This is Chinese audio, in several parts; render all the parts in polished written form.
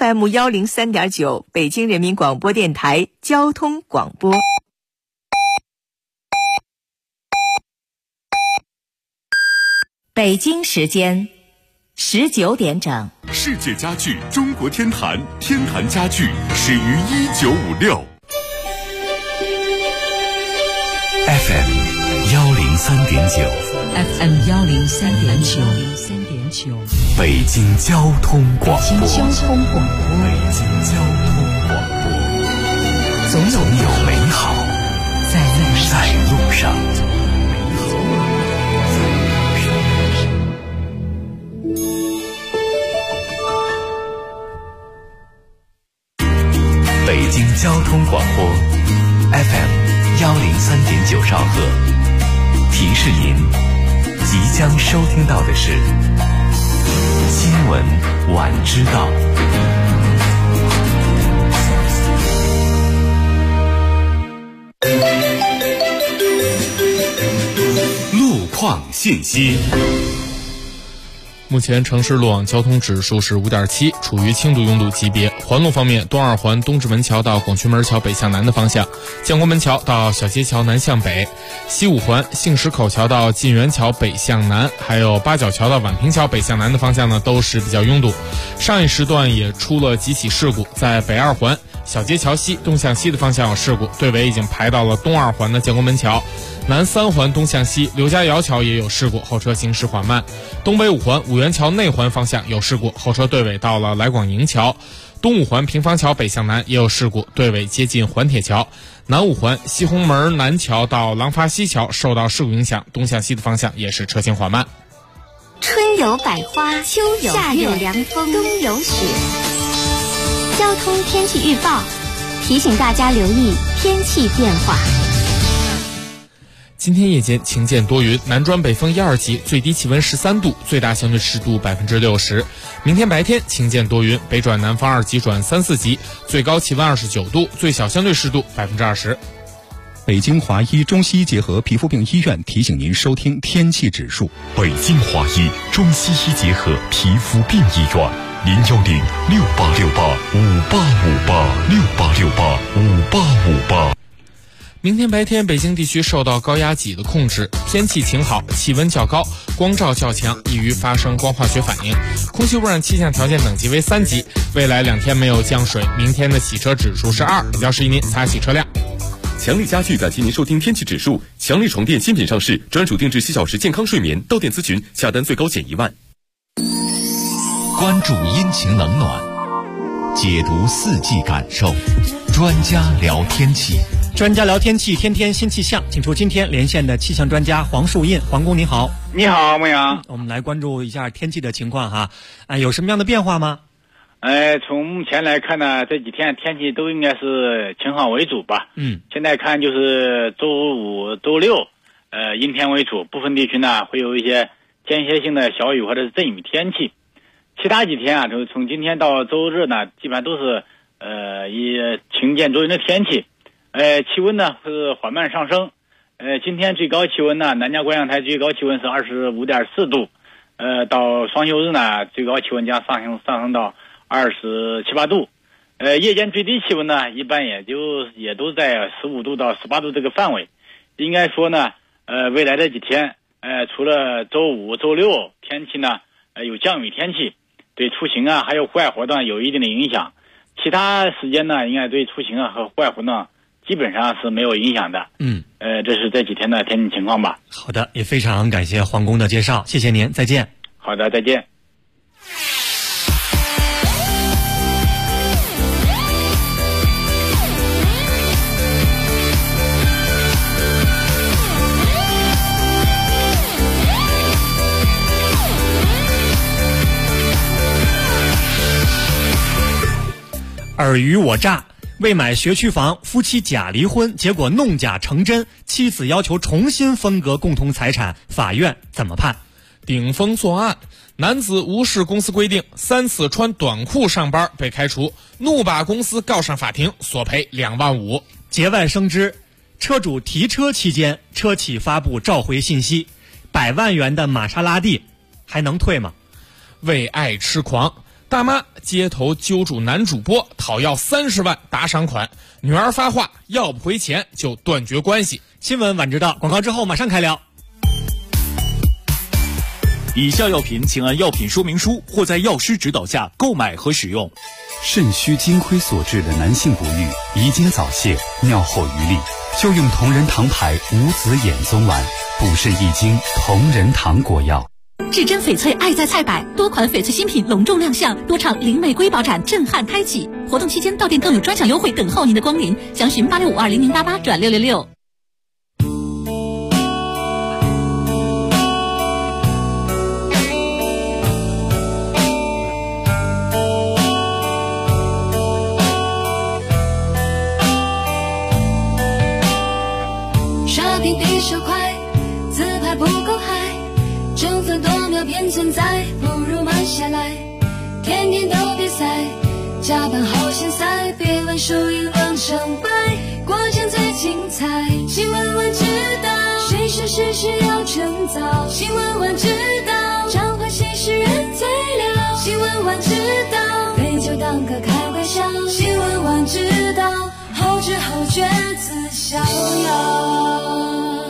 FM103.9 北京人民广播电台交通广播。北京时间19点整。 世界家具中国天坛，天坛家具始于1956。FM 103.9 FM 103.9 北京交通广播。 北京交通广播，总有美好在路上。 北京交通广播 FM 103.9兆赫，提示您即将收听到的是新闻晚知道。路况信息。 目前城市路网交通指数是 5.7， 处于轻度拥堵级别。环路方面，东二环东直门桥到广渠门桥北向南的方向，建国门桥到小街桥南向北，西五环杏石口桥到晋源桥北向南，还有八角桥到宛平桥北向南的方向呢，都是比较拥堵。上一时段也出了几起事故，在北二环小街桥西东向西的方向有事故，队尾已经排到了东二环的建国门桥。南三环东向西刘家窑桥也有事故，后车行驶缓慢。东北五环五元桥内环方向有事故，后车队尾到了来广营桥。东五环平房桥北向南也有事故，队尾接近环铁桥。南五环西红门南桥到廊坊西桥受到事故影响，东向西的方向也是车行缓慢。 春有百花，秋有夏有凉风，冬有雪。交通天气预报提醒大家留意天气变化。 今天夜间晴间多云，南转北风1、2级，最低气温13度，最大相对湿度60%。明天白天晴间多云，北转南方2级转3、4级，最高气温29度，最小相对湿度20%。 北京华医中西医结合皮肤病医院提醒您收听天气指数。 北京华医中西医结合皮肤病医院，0106868585858，68685858。 明天白天北京地区受到高压脊的控制，天气晴好，气温较高，光照较强，易于发生光化学反应，空气污染气象条件等级为3级。未来2天没有降水，明天的洗车指数是2，比较适宜您擦洗车辆。 强力家具感谢您收听天气指数。强力床垫新品上市，专属定制7小时健康睡眠，到店咨询下单最高减1万。 关注阴晴冷暖，解读四季感受，专家聊天气。 专家聊天气，天天新气象，请出今天连线的气象专家黄树印。黄工你好。 你好，牧羊。 我们来关注一下天气的情况哈。有什么样的变化吗？ 从目前来看呢，这几天天气都应该是晴好为主吧。现在看就是周五、周六，阴天为主，部分地区呢会有一些间歇性的小雨或者是阵雨天气。其他几天啊，从今天到周日呢，基本上都是以晴间多云的天气。气温呢是缓慢上升。今天最高气温呢，南疆观象台最高气温是25.4度。到双休日呢，最高气温将上升到27、8度。夜间最低气温呢，一般也都在15度到18度这个范围。应该说呢，未来的几天，除了周五、周六天气呢，有降雨天气，对出行啊还有户外活动有一定的影响。其他时间呢，应该对出行啊和户外活动基本上是没有影响的。这是这几天的天气情况吧。 好的，也非常感谢黄工的介绍，谢谢您，再见。 好的，再见。 尔虞我诈，为买学区房，夫妻假离婚，结果弄假成真，妻子要求重新分割共同财产，法院怎么判？ 顶风作案，男子无视公司规定，3次穿短裤上班被开除，怒把公司告上法庭，索赔2万5。 节外生枝，车主提车期间，车企发布召回信息，100万元的玛莎拉蒂还能退吗？ 为爱痴狂， 大妈街头揪住男主播讨要30万打赏款，女儿发话要不回钱就断绝关系。 新闻晚知道，广告之后马上开聊。 以下药品请按药品说明书或在药师指导下购买和使用。 肾虚精亏所致的男性不育、遗精早泄、尿后余力，就用同仁堂牌无籽眼宗丸，补肾益精同仁堂果药。 至臻翡翠爱在菜百，多款翡翠新品隆重亮相，多场零玫瑰宝展震撼开启。活动期间到店更有专享优惠等候您的光临，详询86520088转666。 刷屏比手快，自拍不够嗨，争分夺秒变存在，不如慢下来。天天都比赛，加班好闲塞，别问输赢论成败，过程最精彩。新闻晚知道，谁说事事要趁早？新闻晚知道，常欢喜事人最了。新闻晚知道，杯酒当歌开玩笑。新闻晚知道，后知后觉自逍遥。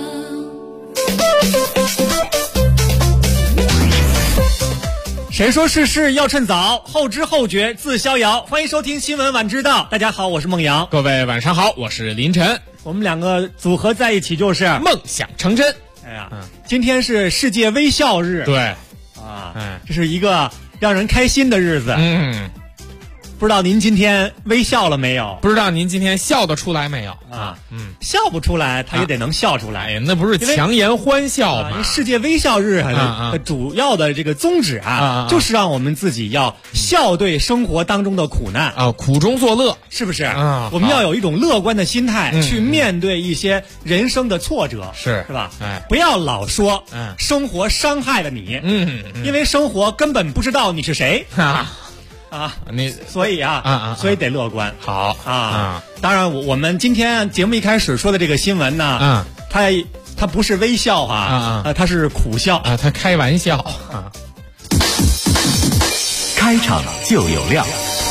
谁说事事要趁早？后知后觉自逍遥。欢迎收听新闻晚知道。大家好，我是孟阳。 各位晚上好，我是林晨。 我们两个组合在一起就是梦想成真。 哎呀，今天是世界微笑日。 对， 啊，这是一个让人开心的日子。不知道您今天微笑了没有？ 不知道您今天笑得出来没有？ 啊，笑不出来，他也得能笑出来。 哎呀，那不是强颜欢笑吗？ 世界微笑日的主要的这个宗旨就是让我们自己要笑对生活当中的苦难啊，苦中作乐， 是不是？我们要有一种乐观的心态去面对一些人生的挫折，是吧？不要老说生活伤害了你，因为生活根本不知道你是谁所以所以得乐观。 好当然我们今天节目一开始说的这个新闻呢，它不是微笑它是苦笑它开玩笑开场就有料。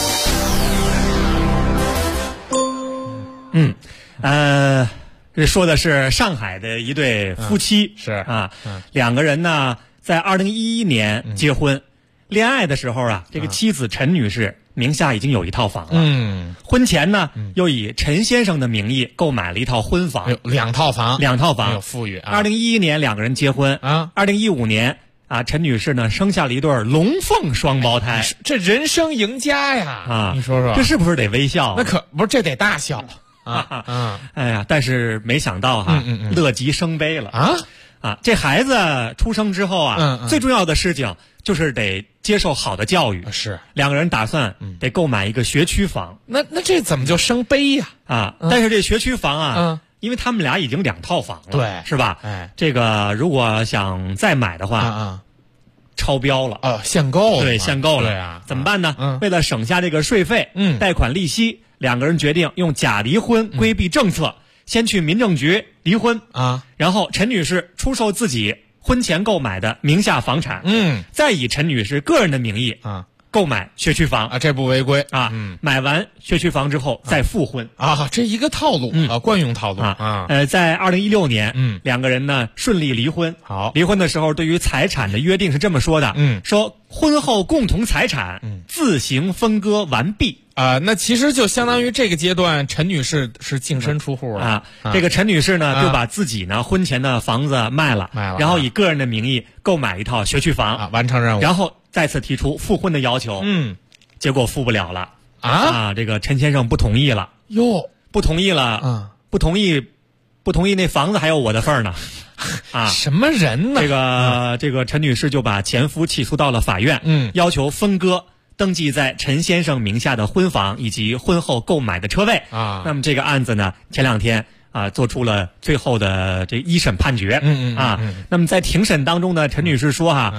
这说的是上海的一对夫妻， 是两个人呢在2011年结婚。恋爱的时候这个妻子陈女士名下已经有一套房了。婚前呢，又以陈先生的名义购买了一套婚房， 两套房， 有富裕。 2011年两个人结婚，2015年陈女士呢生下了一对龙凤双胞胎， 这人生赢家呀！你说说， 这是不是得微笑？ 那可不是，这得大笑哎呀，但是没想到乐极生悲了这孩子出生之后最重要的事情就是得接受好的教育。 是， 两个人打算得购买一个学区房。 那这怎么就生悲呀？ 但是这学区房因为他们俩已经2套房了， 对， 是吧？这个如果想再买的话超标了限购了， 对，限购了。 对怎么办呢？为了省下这个税费、贷款利息，两个人决定用假离婚规避政策，先去民政局离婚然后陈女士出售自己婚前购买的名下房产，再以陈女士个人的名义购买学区房这不违规买完学区房之后再复婚这一个套路惯用套路在2016年两个人呢顺利离婚。 好， 离婚的时候对于财产的约定是这么说的，说婚后共同财产自行分割完毕那其实就相当于这个阶段陈女士是净身出户了这个陈女士呢就把自己呢婚前的房子卖了然后以个人的名义购买一套学区房完成任务， 然后再次提出复婚的要求结果复不了了这个陈先生不同意了不同意了不同意那房子还有我的份儿呢什么人呢？ 这个陈女士就把前夫起诉到了法院要求分割登记在陈先生名下的婚房以及婚后购买的车位那么这个案子呢前2天做出了最后的这一审判决那么在庭审当中呢陈女士说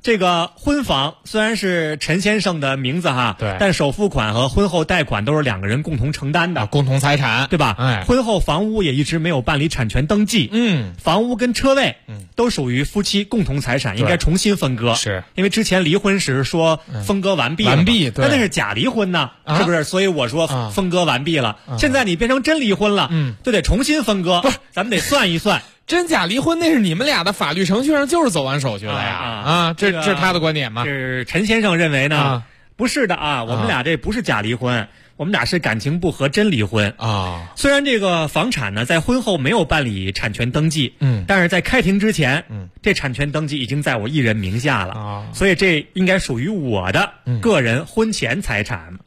这个婚房虽然是陈先生的名字哈， 对， 但首付款和婚后贷款都是两个人共同承担的， 共同财产， 对吧？ 哎， 婚后房屋也一直没有办理产权登记，房屋跟车位，都属于夫妻共同财产，应该重新分割。 是因为之前离婚时说分割完毕， 对， 但那是假离婚呢，是不是？所以我说分割完毕了。现在你变成真离婚了，就得重新分割，咱们得算一算。 真假离婚那是你们俩的法律程序上就是走完手续了呀，这是他的观点吗？ 是陈先生认为呢？不是的啊，我们俩这不是假离婚，我们俩是感情不和真离婚啊。 虽然这个房产呢在婚后没有办理产权登记，但是在开庭之前，这产权登记已经在我一人名下了所以这应该属于我的个人婚前财产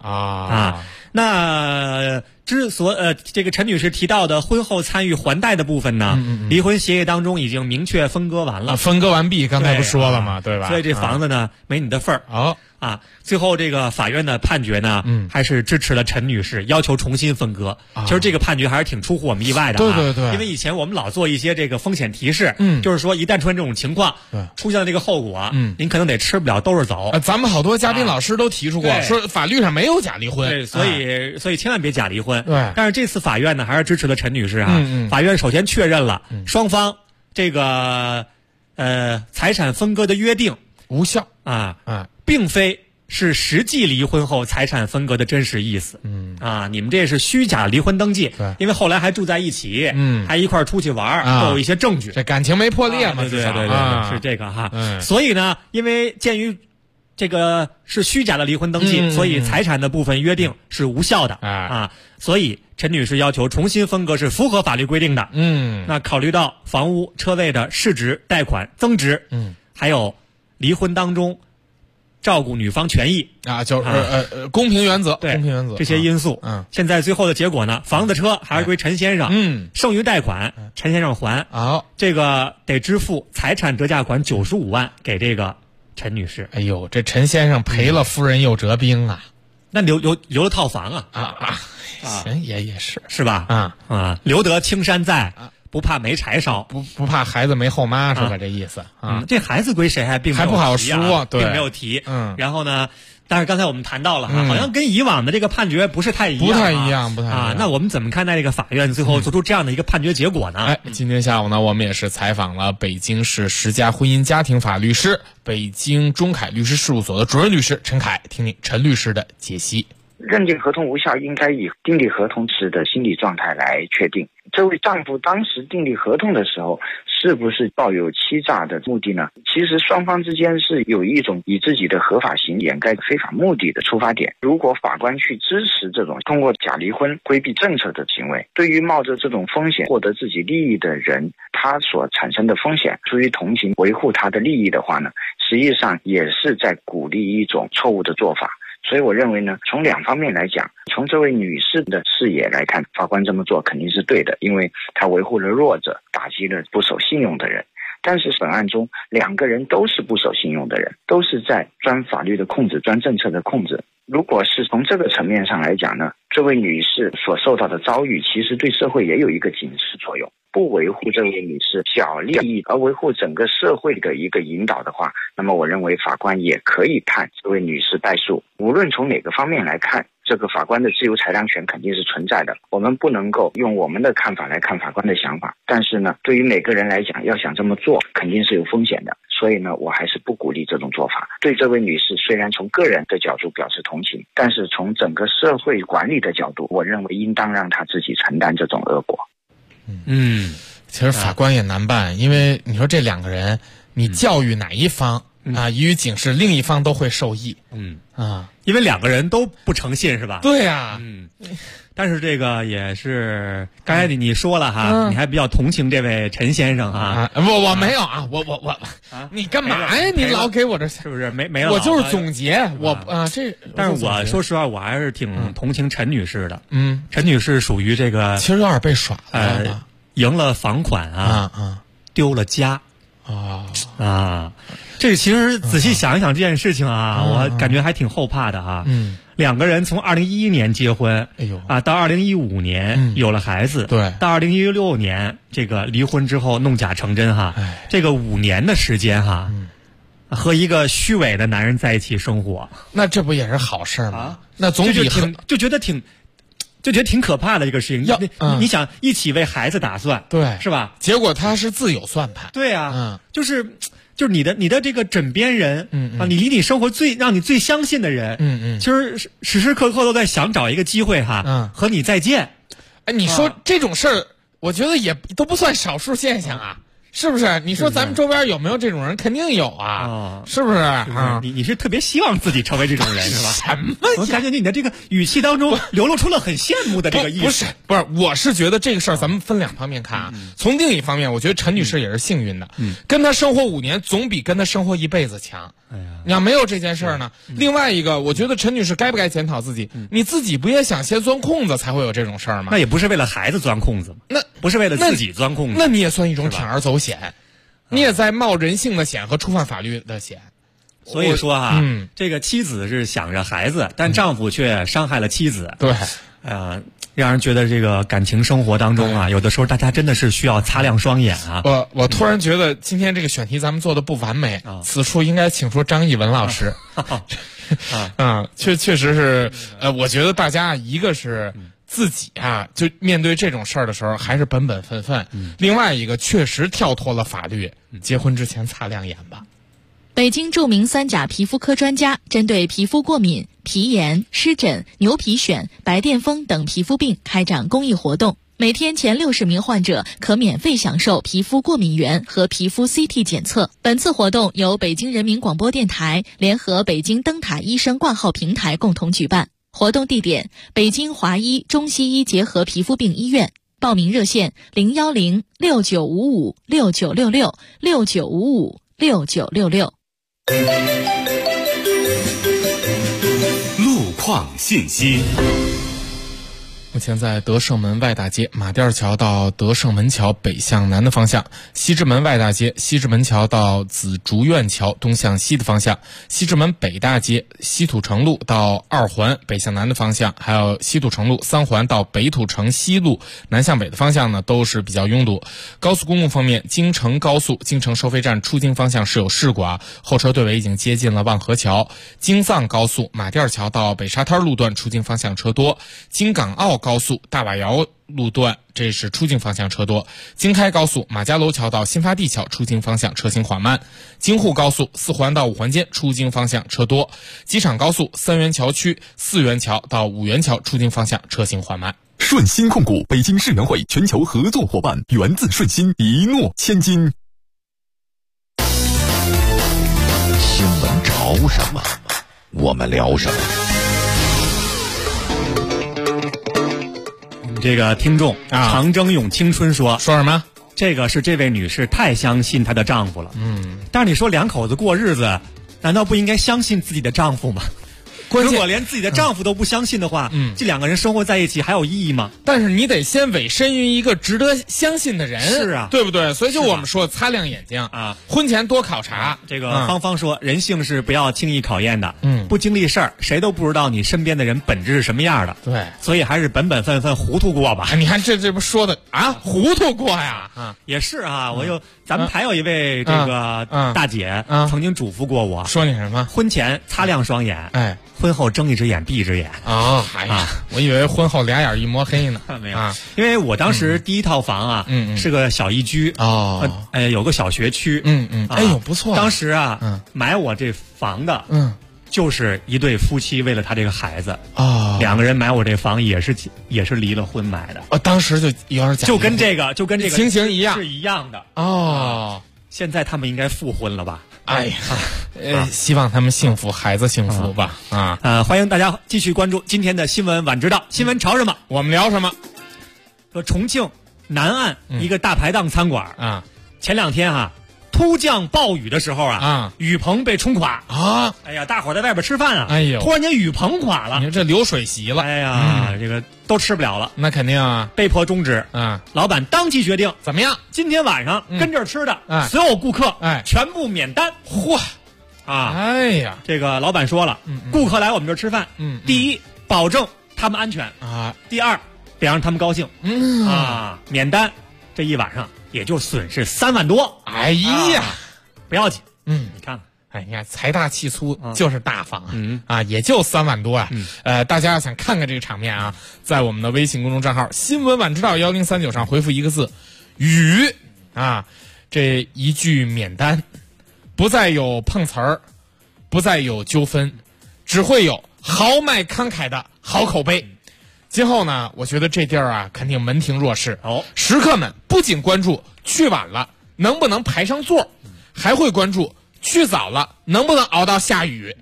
那这个陈女士提到的婚后参与还贷的部分呢，离婚协议当中已经明确分割完了， 分割完毕，刚才不说了吗？对吧？ 所以这房子呢没你的份儿。最后这个法院的判决呢，还是支持了陈女士，要求重新分割。其实这个判决还是挺出乎我们意外的对， 因为以前我们老做一些这个风险提示，就是说一旦出现这种情况，出现了这个后果，您可能得吃不了兜着走。 咱们好多嘉宾老师都提出过，说法律上没有假离婚， 对，所以千万别假离婚。 对， 但是这次法院呢还是支持了陈女士法院首先确认了双方这个财产分割的约定无效并非是实际离婚后财产分割的真实意思。你们这是虚假离婚登记，因为后来还住在一起，还一块出去玩，都有一些证据， 这感情没破裂嘛？ 对，是这个哈。所以呢，因为鉴于这个是虚假的离婚登记，所以财产的部分约定是无效的所以陈女士要求重新分割是符合法律规定的。那考虑到房屋车位的市值、贷款增值，还有离婚当中照顾女方权益就是公平原则， 对， 公平原则这些因素。现在最后的结果呢，房子车还是归陈先生，剩余贷款陈先生还。这个得支付财产折价款95万给这个陈女士。 哎呦，这陈先生赔了夫人又折兵啊！ 那留了套房行也是吧？留得青山在，不怕没柴烧， 不怕孩子没后妈，是吧？这意思这孩子归谁还并没有提还不好说，对， 并没有提。然后呢，但是刚才我们谈到了好像跟以往的这个判决不太一样， 不太一样。 那我们怎么看待这个法院最后做出这样的一个判决结果呢？ 今天下午呢，我们也是采访了北京市十佳婚姻家庭法律师、北京中凯律师事务所的主任律师陈凯，听听陈律师的解析。 认定合同无效应该以订立合同时的心理状态来确定。这位丈夫当时订立合同的时候是不是抱有欺诈的目的呢？其实双方之间是有一种以自己的合法性掩盖非法目的的出发点。如果法官去支持这种通过假离婚规避政策的行为，对于冒着这种风险获得自己利益的人，他所产生的风险出于同情维护他的利益的话呢，实际上也是在鼓励一种错误的做法。所以我认为呢，从两方面来讲，从这位女士的视野来看，法官这么做肯定是对的，因为她维护了弱者，打击了不守信用的人。但是本案中两个人都是不守信用的人，都是在钻法律的空子，钻政策的空子。如果是从这个层面上来讲呢，这位女士所受到的遭遇其实对社会也有一个警示作用。不维护这位女士小利益，而维护整个社会的一个引导的话，那么我认为法官也可以判这位女士败诉。无论从哪个方面来看，这个法官的自由裁量权肯定是存在的，我们不能够用我们的看法来看法官的想法。但是呢，对于每个人来讲，要想这么做肯定是有风险的，所以呢，我还是不鼓励这种做法。对这位女士，虽然从个人的角度表示同情，但是从整个社会管理的角度，我认为应当让她自己承担这种恶果。 其实法官也难办，因为你说这两个人，你教育哪一方予以警示，另一方都会受益。 因为两个人都不诚信，是吧？ 对呀。 但是这个也是刚才你说了哈，你还比较同情这位陈先生我没有我你干嘛呀？你老给我这是不是没了？ 我就是总结但是我说实话，我还是挺同情陈女士的。陈女士属于这个， 其实有点被耍了。 赢了房款丢了家这其实仔细想一想这件事情我感觉还挺后怕的两个人从2011年结婚，到2015年有了孩子， 对， 到2016年这个离婚之后弄假成真这个5年的时间和一个虚伪的男人在一起生活， 那这不也是好事吗？那总比就觉得挺可怕的一个事情。你想一起为孩子打算， 对， 是吧？ 结果他是自有算盘。 对啊，就是你的这个枕边人，你离你生活让你最相信的人，其实时时刻刻都在想找一个机会和你再见。 哎，你说这种事儿，我觉得也都不算少数现象啊。是不是？你说咱们周边有没有这种人？肯定有啊，是不是？ 你是特别希望自己成为这种人是吧？ 什么？ 我感觉你的这个语气当中流露出了很羡慕的这个意思。 不是，我是觉得这个事儿咱们分两方面看啊。从另一方面，我觉得陈女士也是幸运的，跟她生活5年总比跟她生活一辈子强。你要没有这件事儿呢？另外一个，我觉得陈女士该不该检讨自己？你自己不也想先钻空子才会有这种事儿吗？ 那也不是为了孩子钻空子吗？那不是为了自己钻空子？ 那你也算一种铤而走险，你也在冒人性的险和触犯法律的险。 所以说这个妻子是想着孩子，但丈夫却伤害了妻子。 对， 让人觉得这个感情生活当中有的时候大家真的是需要擦亮双眼啊。 我突然觉得今天这个选题咱们做的不完美，此处应该请出张艺文老师。确实是，我觉得大家一个是自己就面对这种事儿的时候还是本本分分，另外一个确实跳脱了法律，结婚之前擦亮眼吧。 北京著名3甲皮肤科专家针对皮肤过敏、皮炎、湿疹、牛皮癣、白癜风等皮肤病开展公益活动，每天前60名患者可免费享受皮肤过敏原和皮肤 CT 检测。本次活动由北京人民广播电台联合北京灯塔医生挂号平台共同举办。活动地点：北京华医中西医结合皮肤病医院。报名热线：010-6955-6966 6955-6966。 路况信息。 目前在德胜门外大街马甸桥到德胜门桥北向南的方向，西直门外大街西直门桥到紫竹院桥东向西的方向，西直门北大街西土城路到2环北向南的方向，还有西土城路3环到北土城西路南向北的方向呢，都是比较拥堵。高速公路方面，京承高速京承收费站出京方向是有事故后车队尾已经接近了望河桥。京藏高速马甸桥到北沙滩路段出京方向车多。京港澳高速大瓦窑路段这是出京方向车多。京开高速马家楼桥到新发地桥出京方向车行缓慢。京沪高速4环到5环间出京方向车多。机场高速3元桥区4元桥到5元桥出京方向车行缓慢。 顺鑫控股北京世园会全球合作伙伴，源自顺鑫，一诺千金。 新闻潮什么，我们聊什么。 这个听众长征咏青春说什么？ 这个是这位女士太相信她的丈夫了。但是你说两口子过日子，难道不应该相信自己的丈夫吗？如果连自己的丈夫都不相信的话，这两个人生活在一起还有意义吗？ 但是你得先委身于一个值得相信的人， 是啊， 对不对？所以就我们说擦亮眼睛婚前多考察。 这个芳芳说，人性是不要轻易考验的，不经历事儿，谁都不知道你身边的人本质是什么样的。 对， 所以还是本本分分糊涂过吧。 你看这不说的糊涂过呀？ 也是咱们还有一位这个大姐曾经嘱咐过我， 说你什么？ 婚前擦亮双眼，婚后睁一只眼闭一只眼我以为婚后俩眼一抹黑呢。 没有因为我当时第一套房是个小一居有个小学区哎呦不错。 当时买我这房的就是一对夫妻，为了他这个孩子两个人买我这房也是离了婚买的当时就有点就跟这个情形一样， 是一样的现在他们应该复婚了吧？ 哎呀，希望他们幸福，孩子幸福吧。 欢迎大家继续关注今天的新闻晚知道。新闻潮什么？ 我们聊什么？ 说重庆南岸一个大排档餐馆前2天突降暴雨的时候雨棚被冲垮哎呀，大伙在外边吃饭突然间雨棚垮了， 你说这流水席了， 哎呀，这个都吃不了了， 那肯定被迫终止老板当即决定怎么样？ 今天晚上跟这儿吃的所有顾客全部免单。 嚯哎呀， 这个老板说了，顾客来我们这儿吃饭第一保证他们安全第二得让他们高兴免单，这一晚上也就损失3万多。 哎呀， 不要紧你看看哎，你看财大气粗就是大方啊，也就3万多啊。大家要想看看这个场面啊，在我们的微信公众账号新闻晚知道1039上回复一个字雨啊，这一句免单，不再有碰瓷儿，不再有纠纷，只会有豪迈慷慨的好口碑。今后呢，我觉得这地儿啊肯定门庭若市哦。食客们不仅关注去晚了能不能排上座，还会关注去早了能不能熬到下雨。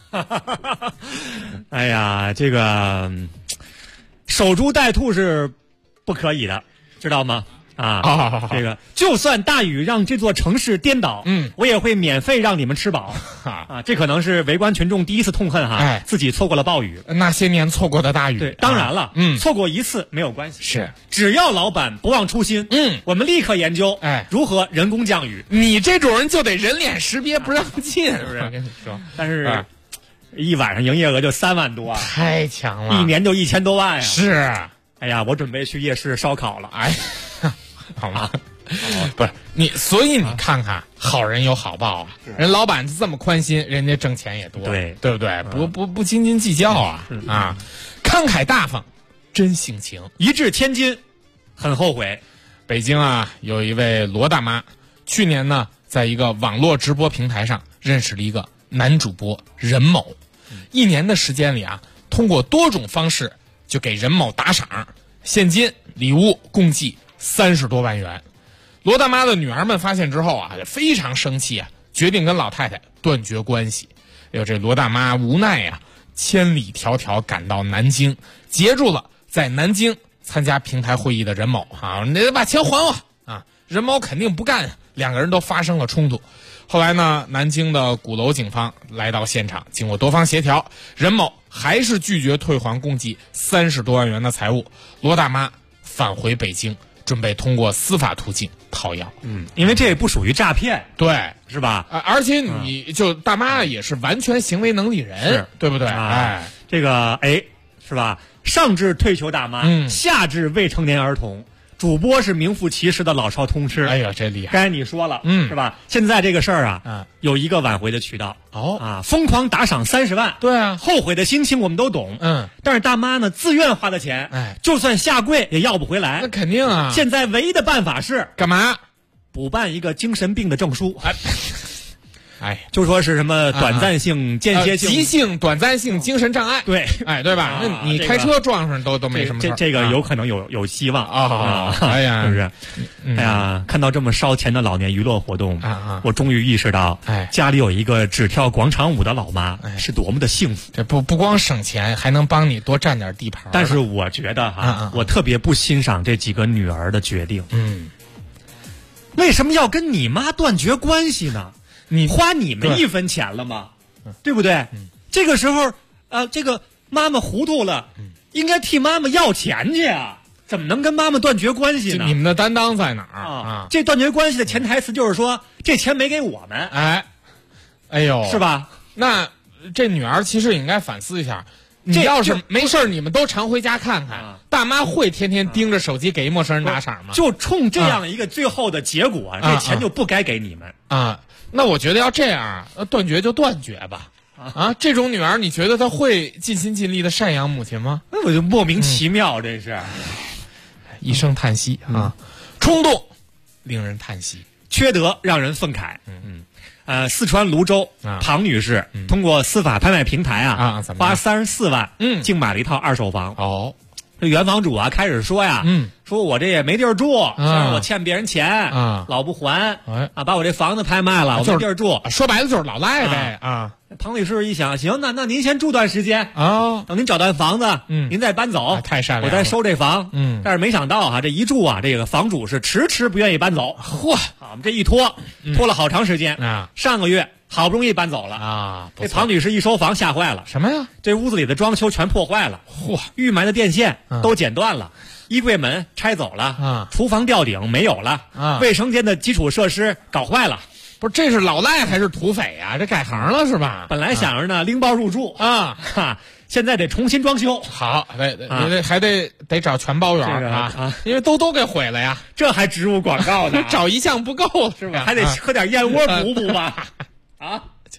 哎呀，这个守株待兔是不可以的，知道吗？啊，这个就算大雨让这座城市颠倒，我也会免费让你们吃饱啊！这可能是围观群众第一次痛恨哈，自己错过了暴雨， 那些年错过的大雨。 对，当然了，错过一次没有关系， 是只要老板不忘初心，我们立刻研究，如何人工降雨。 你这种人就得人脸识别不让进，是不是？ 我跟你说，但是一晚上营业额就3万多， 太强了， 一年就1000多万呀！ 是， 哎呀，我准备去夜市烧烤了， 哎。好吗？不是你，所以你看看，好人有好报啊！人老板这么宽心，人家挣钱也多，对不对？不斤斤计较啊！啊，慷慨大方，真性情， 一掷千金，很后悔。 北京啊，有一位罗大妈，去年呢，在一个网络直播平台上认识了一个男主播任某，1年的时间里啊，通过多种方式就给任某打赏，现金、礼物共计30多万元。罗大妈的女儿们发现之后啊，非常生气啊，决定跟老太太断绝关系。这罗大妈无奈呀，千里迢迢赶到南京，截住了在南京参加平台会议的任某啊，你得把钱还我啊！任某肯定不干，两个人都发生了冲突。后来呢，南京的鼓楼警方来到现场，经过多方协调，任某还是拒绝退还共计30多万元的财物。罗大妈返回北京，准备通过司法途径讨要。 因为这也不属于诈骗， 对， 是吧？ 而且你就大妈也是完全行为能力人，对不对？ 这个是吧？上至退休大妈，下至未成年儿童，主播是名副其实的老少通吃。 哎呀，这厉害！ 刚才你说了，是吧？现在这个事儿啊，有一个挽回的渠道。疯狂打赏30万， 对啊， 后悔的心情我们都懂。但是大妈呢，自愿花的钱，就算下跪也要不回来。 那肯定啊！ 现在唯一的办法是干嘛？ 补办一个精神病的证书。就说是什么短暂性、间歇性、 急性短暂性精神障碍。 对， 对吧？那你开车撞上都没什么事。 这个有可能有希望啊！哎呀， 是不是？哎呀，看到这么烧钱的老年娱乐活动我终于意识到，家里有一个只跳广场舞的老妈是多么的幸福。 这不光省钱，还能帮你多占点地盘。 但是我觉得我特别不欣赏这几个女儿的决定。为什么要跟你妈断绝关系呢？你花你们1分钱了吗？对不对？这个时候这个妈妈糊涂了，应该替妈妈要钱去啊！怎么能跟妈妈断绝关系呢？ 你们的担当在哪儿这断绝关系的潜台词就是说，这钱没给我们。 哎呦， 是吧？ 那这女儿其实也应该反思一下。你要是没事你们都常回家看看，大妈会天天盯着手机给陌生人打赏吗？ 就冲这样一个最后的结果，这钱就不该给你们那我觉得要这样断绝就断绝吧。这种女儿，你觉得她会尽心尽力的赡养母亲吗？ 那我就莫名其妙，这是一声叹息冲动令人叹息， 缺德让人愤慨。四川泸州唐女士通过司法拍卖平台花34万净买了一套2手房。这原房主开始说呀，说我这也没地儿住，我欠别人钱老不还把我这房子拍卖了，我没地儿住。 说白了就是老赖呗唐女士一想，行，那您先住段时间等您找到房子，您再搬走， 太善良了， 我再收这房。但是没想到这一住这个房主是迟不愿意搬走。我们这一拖了好长时间上个月好不容易搬走了这唐女士一收房吓坏了。 什么呀？ 这屋子里的装修全破坏了，预埋的电线都剪断了，衣柜门拆走了厨房吊顶没有了卫生间的基础设施搞坏了。 不是，这是老赖还是土匪啊？这改行了是吧？ 本来想着呢拎包入住现在得重新装修。 好，还得找全包员因为都给毁了呀。 这还植入广告呢？ 找一项不够是吧？ 还得喝点燕窝补补吧？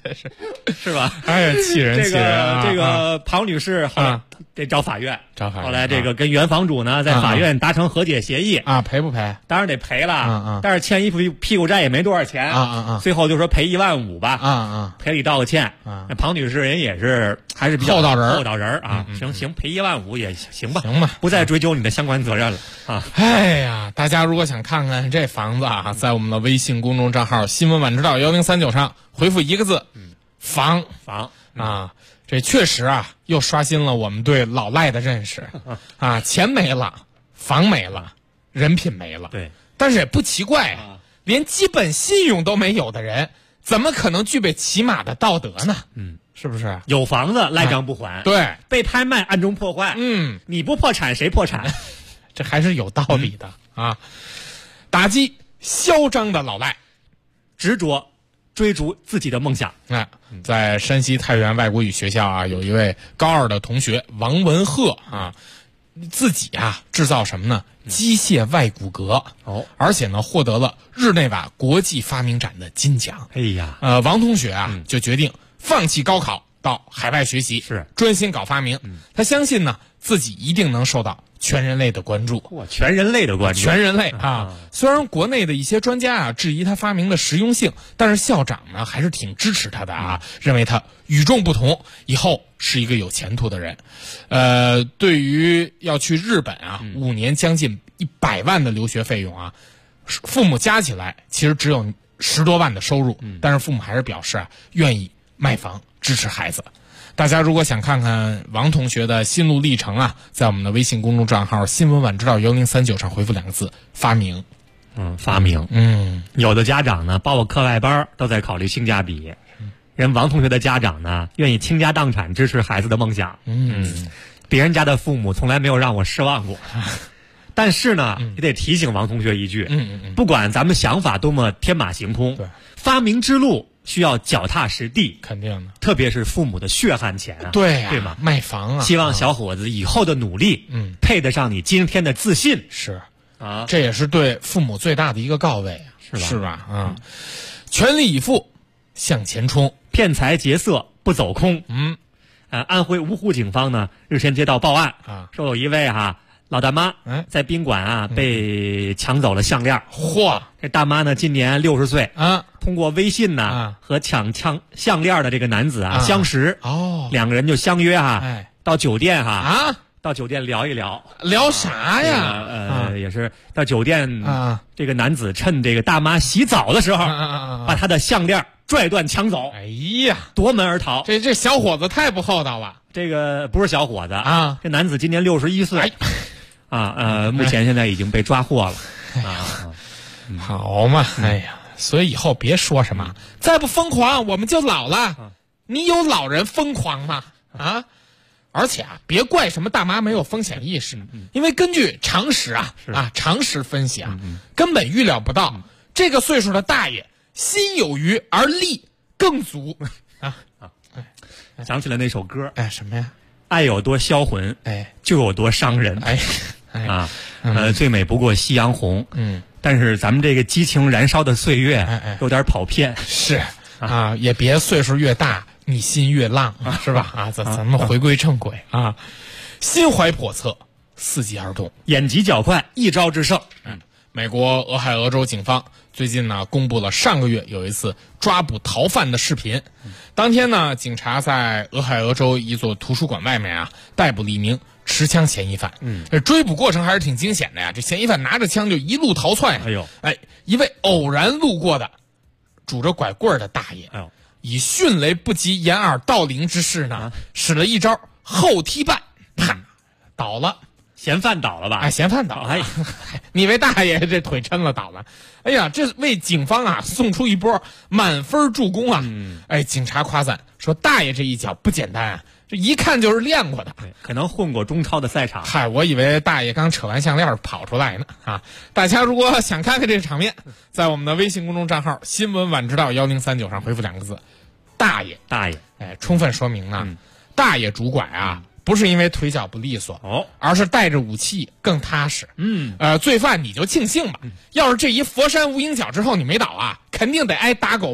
是吧？ 哎呀，气人！ 这个庞女士后来得找法院，后来这个跟原房主呢在法院达成和解协议啊，赔不赔？ 当然得赔了，但是欠一屁股债也没多少钱最后就说赔15000吧，赔礼道个歉那庞女士人也是还是比较厚道人啊，行，赔15000也行吧，不再追究你的相关责任了啊。 哎呀，大家如果想看看这房子啊，在我们的微信公众账号新闻晚知道1039上回复一个字房啊，这确实啊又刷新了我们对老赖的认识啊，钱没了，房没了，人品没了， 对， 但是也不奇怪啊，连基本信用都没有的人怎么可能具备起码的道德呢？是不是？ 有房子赖账不还， 对， 被拍卖暗中破坏，你不破产谁破产？ 这还是有道理的啊！打击嚣张的老赖， 执着追逐自己的梦想。 在山西太原外国语学校啊，有一位高2的同学王文鹤啊，自己啊制造什么呢？机械外骨骼而且呢获得了日内瓦国际发明展的金奖。 哎呀， 王同学啊就决定放弃高考，到海外学习， 是专心搞发明。他相信呢自己一定能受到全人类的关注。 全人类的关注， 全人类啊！虽然国内的一些专家啊质疑他发明的实用性，但是校长呢还是挺支持他的啊，认为他与众不同，以后是一个有前途的人。对于要去日本啊，5年将近100万的留学费用啊，父母加起来其实只有10多万的收入，但是父母还是表示啊愿意卖房支持孩子。大家如果想看看王同学的心路历程啊，在我们的微信公众账号新闻晚知道1039上回复2个字发明。 发明。有的家长呢报课外班都在考虑性价比，人王同学的家长呢愿意倾家荡产支持孩子的梦想。别人家的父母从来没有让我失望过。但是呢也得提醒王同学一句，不管咱们想法多么天马行空，发明之路需要脚踏实地， 肯定的， 特别是父母的血汗钱啊， 对吗？ 卖房啊， 希望小伙子以后的努力，配得上你今天的自信， 是啊， 这也是对父母最大的一个告慰，是吧？全力以赴向前冲， 骗财劫色不走空。安徽芜湖警方呢日前接到报案说有一位老大妈在宾馆啊被抢走了项链。这大妈呢今年60岁通过微信呢和抢项链的这个男子相识，两个人就相约到酒店到酒店聊一聊。 聊啥呀？ 也是到酒店这个男子趁这个大妈洗澡的时候把她的项链拽断抢走。 哎呀， 夺门而逃。 这小伙子太不厚道了。 这个不是小伙子这男子今年61岁目前现在已经被抓获了。 好嘛，哎呀，所以以后别说什么再不疯狂我们就老了。你有老人疯狂吗？而且别怪什么大妈没有风险意识，因为根据常识常识分析根本预料不到这个岁数的大爷心有余而力更足。 想起了那首歌， 什么呀？ 爱有多销魂，就有多伤人。最美不过夕阳红。但是咱们这个激情燃烧的岁月有点跑偏。 是也别岁数越大你心越浪，是吧？咱们回归正轨心怀叵测，伺机而动， 眼疾脚快，一招制胜。 美国俄亥俄州警方最近呢公布了上个月有一次抓捕逃犯的视频。当天呢，警察在俄亥俄州一座图书馆外面逮捕了一名持枪嫌疑犯。这追捕过程还是挺惊险的呀，这嫌疑犯拿着枪就一路逃窜。一位偶然路过的拄着拐棍的大爷以迅雷不及掩耳盗铃之势呢使了一招后踢绊，倒了。 嫌犯倒了吧？ 嫌犯倒了。你以为大爷这腿抻了倒了？哎呀，这为警方送出一波满分助攻警察夸赞说大爷这一脚不简单这一看就是练过的， 可能混过中超的赛场。 我以为大爷刚扯完项链跑出来呢大家如果想看看这个场面，在我们的微信公众账号新闻晚知道1039上回复2个字大爷。充分说明大爷拄拐不是因为腿脚不利索而是带着武器更踏实。罪犯你就庆幸吧，要是这一佛山无影脚之后你没倒肯定得挨打狗棒。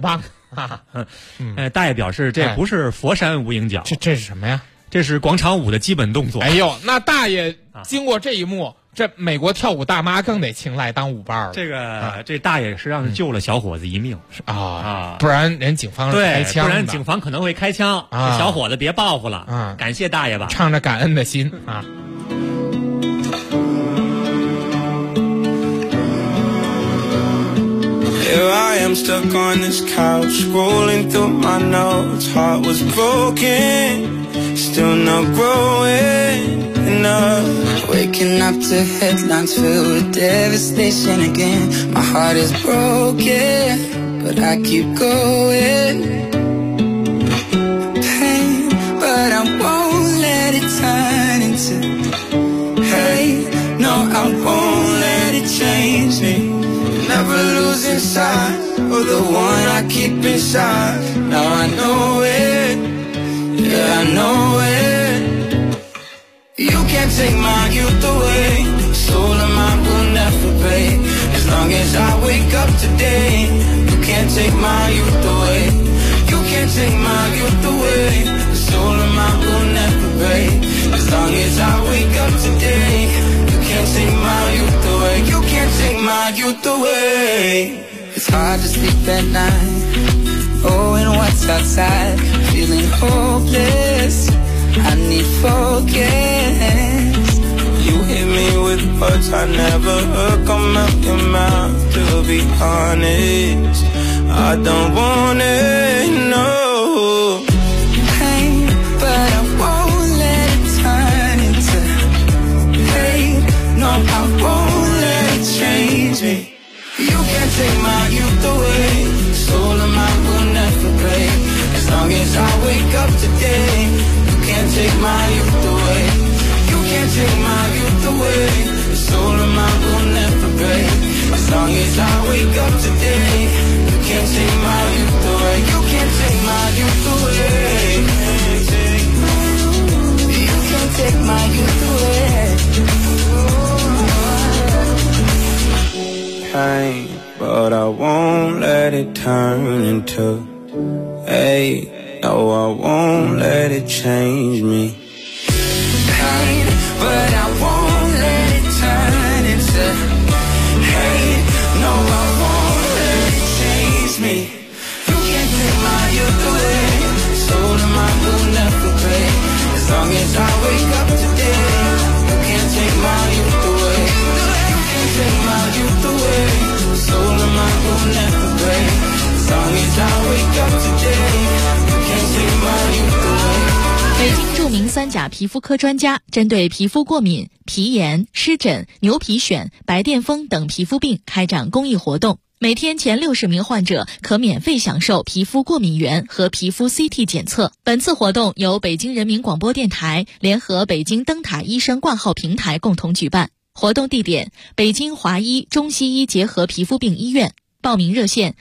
大爷表示这不是佛山无影脚， 这是什么呀？ 这是广场舞的基本动作。 哎呦，那大爷经过这一幕，这美国跳舞大妈更得青睐当舞伴了。 这大爷实际上是救了小伙子一命不然人警方开枪， 不然警方可能会开枪。小伙子别报复了感谢大爷吧， 唱着感恩的心啊。 Here I am stuck on this couch, scrolling through my notes. Heart was broken, still not growing enough. Waking up to headlines filled with devastation again. My heart is broken, but I keep going. Pain, but I won't let it turn into hate. No, I won't let it change me. Never losing sight of the one I keep inside. Now I know it, yeah, I know it. You can't take my youth away. Soul of mine will never pay. As long as I wake up today. You can't take my youth away. You can't take my youth away. The soul of mine will never pay. As long as I wake up today. You can't take my youth away. You can't take my youth away. It's hard to sleep at night. Oh, and what's outside? Feeling hopeless. I need focus. You hit me with words I never heard come out your mouth. To be honest, I don't want it, no. Pain, but I won't let it turn into hate. No, I won't let it change me. You can't take my youth away. Soul of mine will never break. As long as I wake up today. You can't take my youth away. You can't take my youth away. The soul of mine will never break. As long as I wake up today. You can't take my youth away. You can't take my youth away. You can't take my youth away. Pain, but I won't let it turn into hate. No, I won't let it change me. Pain, but I won't let it turn into hate. No, I won't let it change me. You can't take my youth away. Soul of mine will never break. As long as I wake up today. You can't take my youth away. You can't take my youth away. Soul of mine will never break. As long as I wake up today. You can't take my youth away. 北京著名三甲皮肤科专家针对皮肤过敏、皮炎、湿疹、牛皮癣、白癜风等皮肤病开展公益活动。每天前60名患者可免费享受皮肤过敏原和皮肤 CT 检测。本次活动由北京人民广播电台联合北京灯塔医生挂号平台共同举办。活动地点：北京华医中西医结合皮肤病医院。报名热线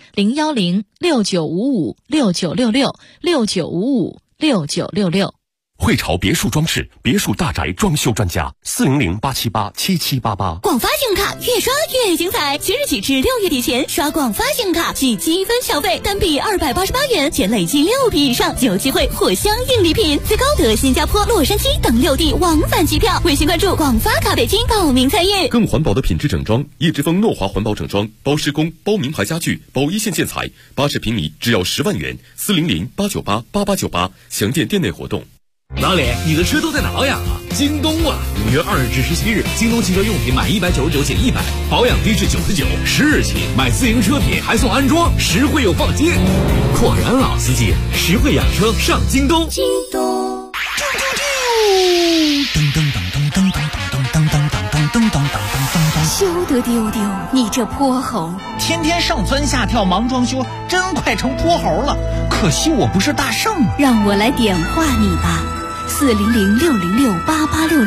：010-6955-6966，6955-6966。 汇潮别墅装饰别墅大宅装修专家，400-878-7788。 广发信用卡越刷越精彩，即日起至6月底前刷广发信用卡即积分消费，单笔288元，且累计6笔以上，有机会获相应礼品，最高得新加坡、洛杉矶等6地往返机票。微信关注广发卡北京报名参与。 更环保的品质整装，叶之峰诺华环保整装，包施工、包名牌家具、包一线建材，80平米只要10万元，400-898-8898，详见店内活动。 老李，你的车都在哪保养啊？京东啊！5月2日至17日，京东汽车用品满199减100，保养低至99，10日起买自营车品还送安装，实惠又放心。果然老司机，实惠养车上京东。 京东。 噔噔噔噔噔噔噔噔噔噔噔噔噔噔。 休得丢丢，你这泼猴！ 天天上蹿下跳忙装修，真快成泼猴了。可惜我不是大圣啊！ 让我来点化你吧。400-606-8866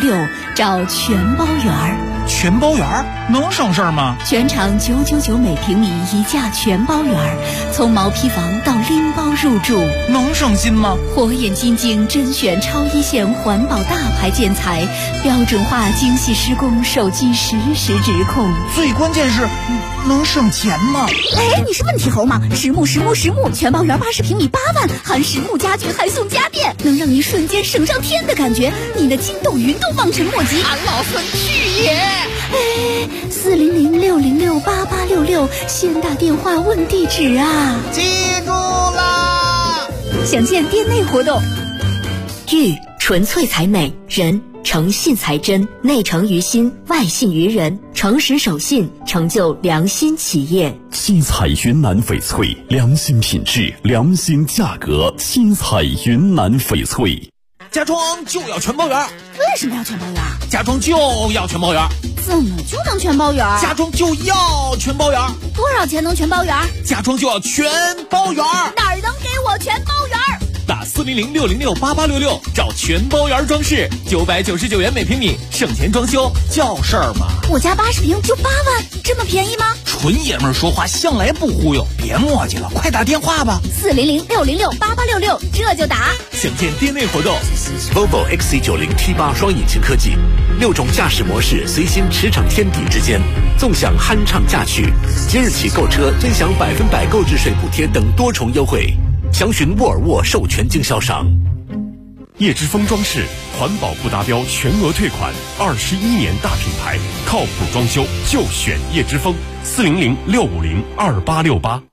找全包园儿。 全包园能省事儿吗？ 全场999每平米一价全包园，从毛坯房到拎包入住， 能省心吗？ 火眼金睛甄选超一线环保大牌建材，标准化精细施工，手机实时指控。 最关键是能省钱吗？ 哎，你是问题猴吗？实木全包园80平米8万，含实木家具还送家电，能让你瞬间省上天的感觉，你的惊动云都望尘莫及。 俺老孙去也！ 哎，400-606-8866，先打电话问地址啊！ 记住啦！ 详见店内活动。 玉纯粹才美，人诚信才真，内诚于心，外信于人，诚实守信，成就良心企业。 七彩云南翡翠，良心品质，良心价格。七彩云南翡翠， 家装就要全包园。 为什么要全包园？ 家装就要全包园。 怎么就能全包园？ 家装就要全包园。 多少钱能全包园？ 家装就要全包园。 哪儿能给我全包园？ 打400-606-8866找全包园装饰，999元每平米，省钱装修叫事儿吗？ 我家80平就8万，这么便宜吗？ 纯爷们儿说话向来不忽悠，别磨叽了，快打电话吧。 400-606-8866，这就打。 详见店内活动。 Volvo XC90T8双引擎科技，6种驾驶模式随心驰骋天地之间，纵享酣畅驾趣。即日起购车尊享100%购置税补贴等多重优惠。详询沃尔沃授权经销商。 叶之峰装饰，环保不达标全额退款，21年大品牌，靠谱装修就选叶之峰。400-650-2868。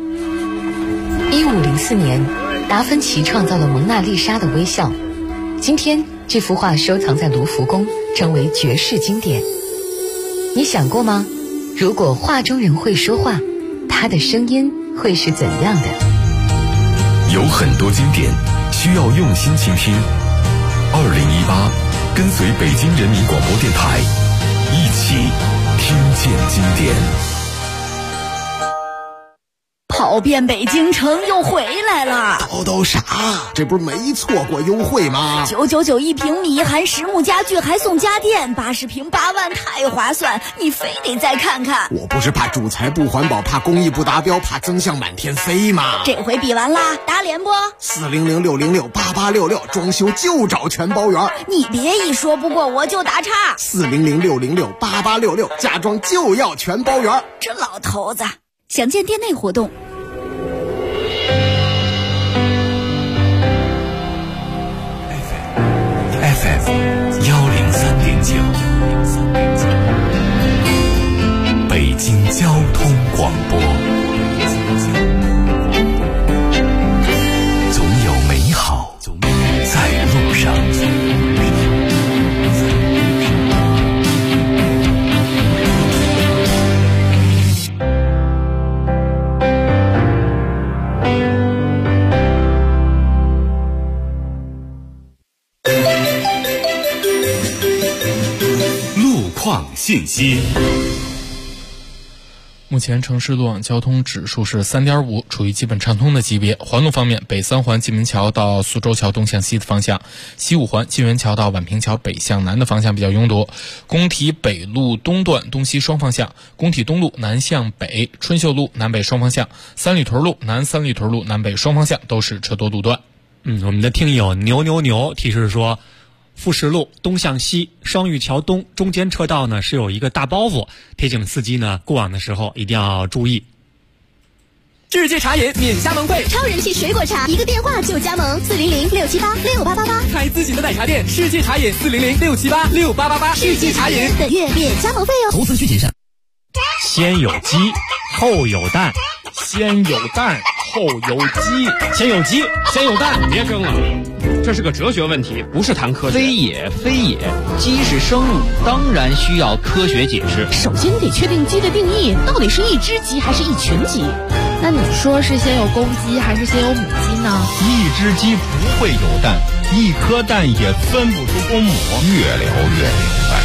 1504年，达芬奇创造了蒙娜丽莎的微笑。今天，这幅画收藏在卢浮宫，成为绝世经典。你想过吗？如果画中人会说话，他的声音会是怎样的？ 有很多经典需要用心倾听。2018，跟随北京人民广播电台，一起听见经典。 跑遍北京城又回来了。 都啥？这不是没错过优惠吗 ？999一平米，含实木家具还送家电，80平8万，太划算！你非得再看看。 我不是怕主材不环保，怕工艺不达标，怕增项满天飞吗？ 这回比完啦，打脸不 ？400-606-8866，装修就找全包园。 你别一说不过我就打岔。 400-606-8866，家装就要全包园。 这老头子，详见店内活动。 FM 103.9，北京交通广播，总有美好在路上。 信息。 目前城市路网交通指数是3.5，处于基本畅通的级别。环路方面，北三环蓟门桥到苏州桥东向西的方向，西五环金源桥到宛平桥北向南的方向比较拥堵。工体北路东段东西双方向，工体东路南向北，春秀路南北双方向，三里屯路南三里屯路南北双方向都是车多路段。 我们的听友牛提示说，富士路东向西双玉桥东中间车道呢是有一个大包袱，提醒司机呢过往的时候一定要注意。 世界茶饮免加盟费， 超人气水果茶，一个电话就加盟，400-678-6888， 开自己的奶茶店，世界茶饮400-678-6888，世界茶饮本月免加盟费哦。 投资需谨慎。 先有鸡后有蛋， 先有蛋后有鸡， 先有鸡先有蛋， 别争了，这是个哲学问题，不是谈科学。 非也，鸡是生物，当然需要科学解释。 首先得确定鸡的定义，到底是一只鸡还是一群鸡？ 那你说是先有公鸡还是先有母鸡呢？ 一只鸡不会有蛋，一颗蛋也分不出公母。 越聊越明白。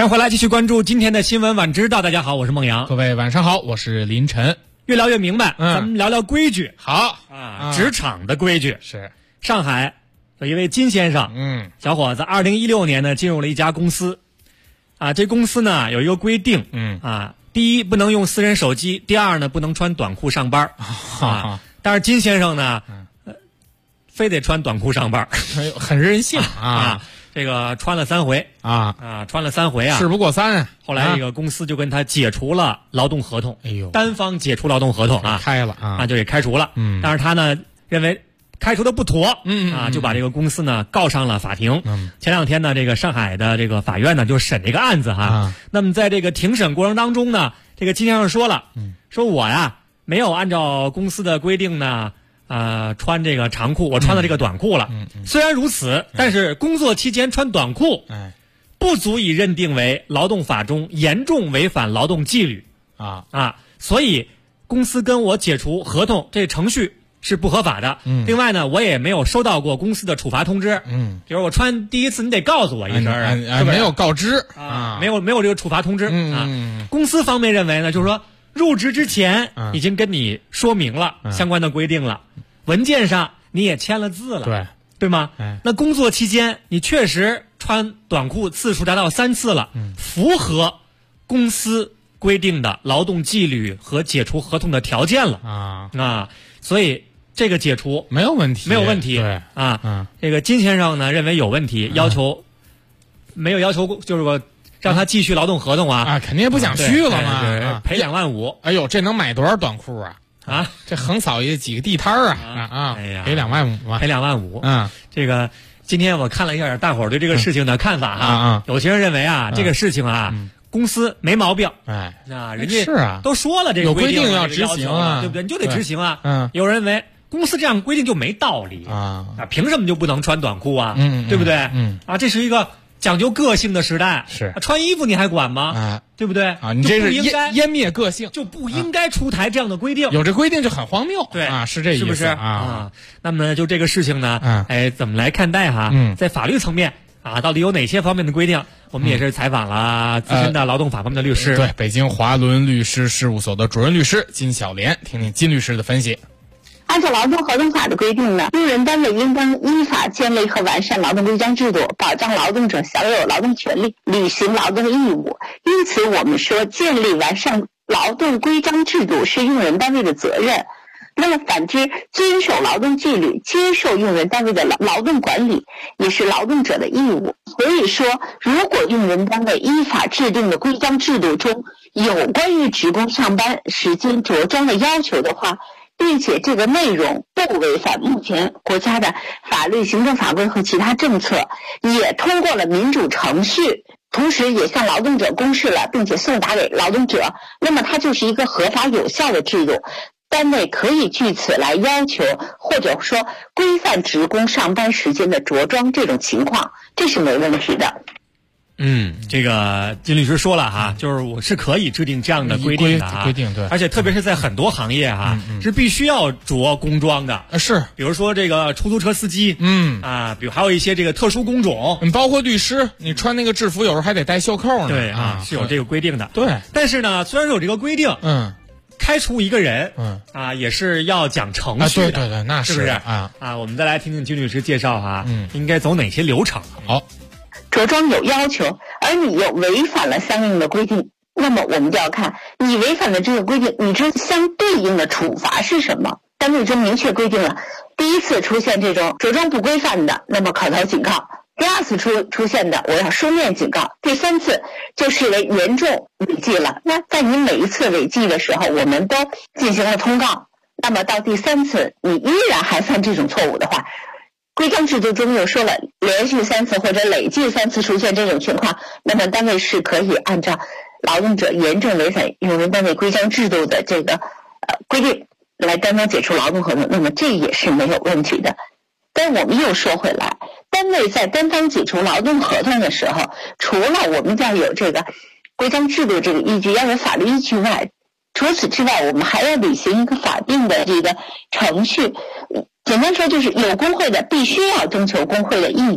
欢迎回来，继续关注今天的新闻晚知道。大家好，我是孟阳。 各位晚上好，我是林晨。 越聊越明白，咱们聊聊规矩。 好职场的规矩是。上海有一位金先生，小伙子，2016年呢进入了一家公司，这公司呢有一个规定，第一不能用私人手机，第二呢不能穿短裤上班，但是金先生呢，非得穿短裤上班， 很任性啊。 这个穿了3回穿了3回事不过3。 后来这个公司就跟他解除了劳动合同，单方解除劳动合同开了就给开除了。但是他呢认为开除的不妥，就把这个公司呢告上了法庭。前2天呢，这个上海的这个法院呢就审这个案子那么在这个庭审过程当中呢，这个金先生说了，说我呀没有按照公司的规定呢。穿这个长裤，我穿了这个短裤了。虽然如此，但是工作期间穿短裤，不足以认定为劳动法中严重违反劳动纪律所以公司跟我解除合同，这程序是不合法的。另外呢，我也没有收到过公司的处罚通知。比如我穿第一次，你得告诉我一声， 没有告知没有这个处罚通知公司方面认为呢，就是说入职之前已经跟你说明了相关的规定了。文件上你也签了字了，对吗？那工作期间你确实穿短裤次数达到3次了，符合公司规定的劳动纪律和解除合同的条件了所以这个解除没有问题， 对这个金先生呢认为有问题，没有要求就是说让他继续劳动合同肯定也不想续了嘛， 赔2万5。 哎呦，这能买多少短裤这横扫也几个地摊儿赔2万5吧， 赔2万5。这个今天我看了一下大伙儿对这个事情的看法有些人认为这个事情公司没毛病，人家是都说了这个规定要执行对不对？你就得执行有人认为公司这样规定就没道理凭什么就不能穿短裤对不对？这是一个讲究个性的时代， 是穿衣服你还管吗？对不对？ 你这是湮灭个性， 就不应该出台这样的规定。 有这规定就很荒谬， 对是这意思， 是不是那么就这个事情呢，怎么来看待在法律层面到底有哪些方面的规定？我们也是采访了资深的劳动法方面的律师， 对，北京华伦律师事务所的主任律师金小莲，听听金律师的分析。 按照劳动合同法的规定呢，用人单位应当依法建立和完善劳动规章制度，保障劳动者享有劳动权利，履行劳动义务。因此我们说建立完善劳动规章制度是用人单位的责任。那么反之，遵守劳动纪律，接受用人单位的劳动管理，也是劳动者的义务。所以说，如果用人单位依法制定的规章制度中有关于职工上班时间着装的要求的话，并且这个内容不违反目前国家的法律、行政法规和其他政策，也通过了民主程序，同时也向劳动者公示了，并且送达给劳动者，那么它就是一个合法有效的制度。单位可以据此来要求或者说规范职工上班时间的着装，这种情况这是没问题的。 这个金律师说了就是我是可以制定这样的规定的规定，对， 而且特别是在很多行业是必须要着工装的， 是， 比如说这个出租车司机，比如还有一些这个特殊工种， 包括律师，你穿那个制服有时候还得带袖扣呢， 对是有这个规定的， 对。 但是呢，虽然有这个规定，开除一个人，也是要讲程序的， 对，那是不是我们再来听听金律师介绍应该走哪些流程。 好。 着装有要求，而你又违反了相应的规定，那么我们就要看你违反的这个规定，你这相对应的处罚是什么？单位中明确规定了，第一次出现这种着装不规范的，那么口头警告；第二次出现的，我要书面警告；第三次就视为严重违纪了。那在你每一次违纪的时候，我们都进行了通告。那么到第3次，你依然还犯这种错误的话，规章制度中又说了，连续3次或者累计3次出现这种情况，那么单位是可以按照劳动者严重违反用人单位规章制度的这个规定来单方解除劳动合同，那么这也是没有问题的。但我们又说回来，单位在单方解除劳动合同的时候，除了我们要有这个规章制度这个依据，要有法律依据外，除此之外，我们还要履行一个法定的这个程序。简单说就是有工会的必须要征求工会的意见，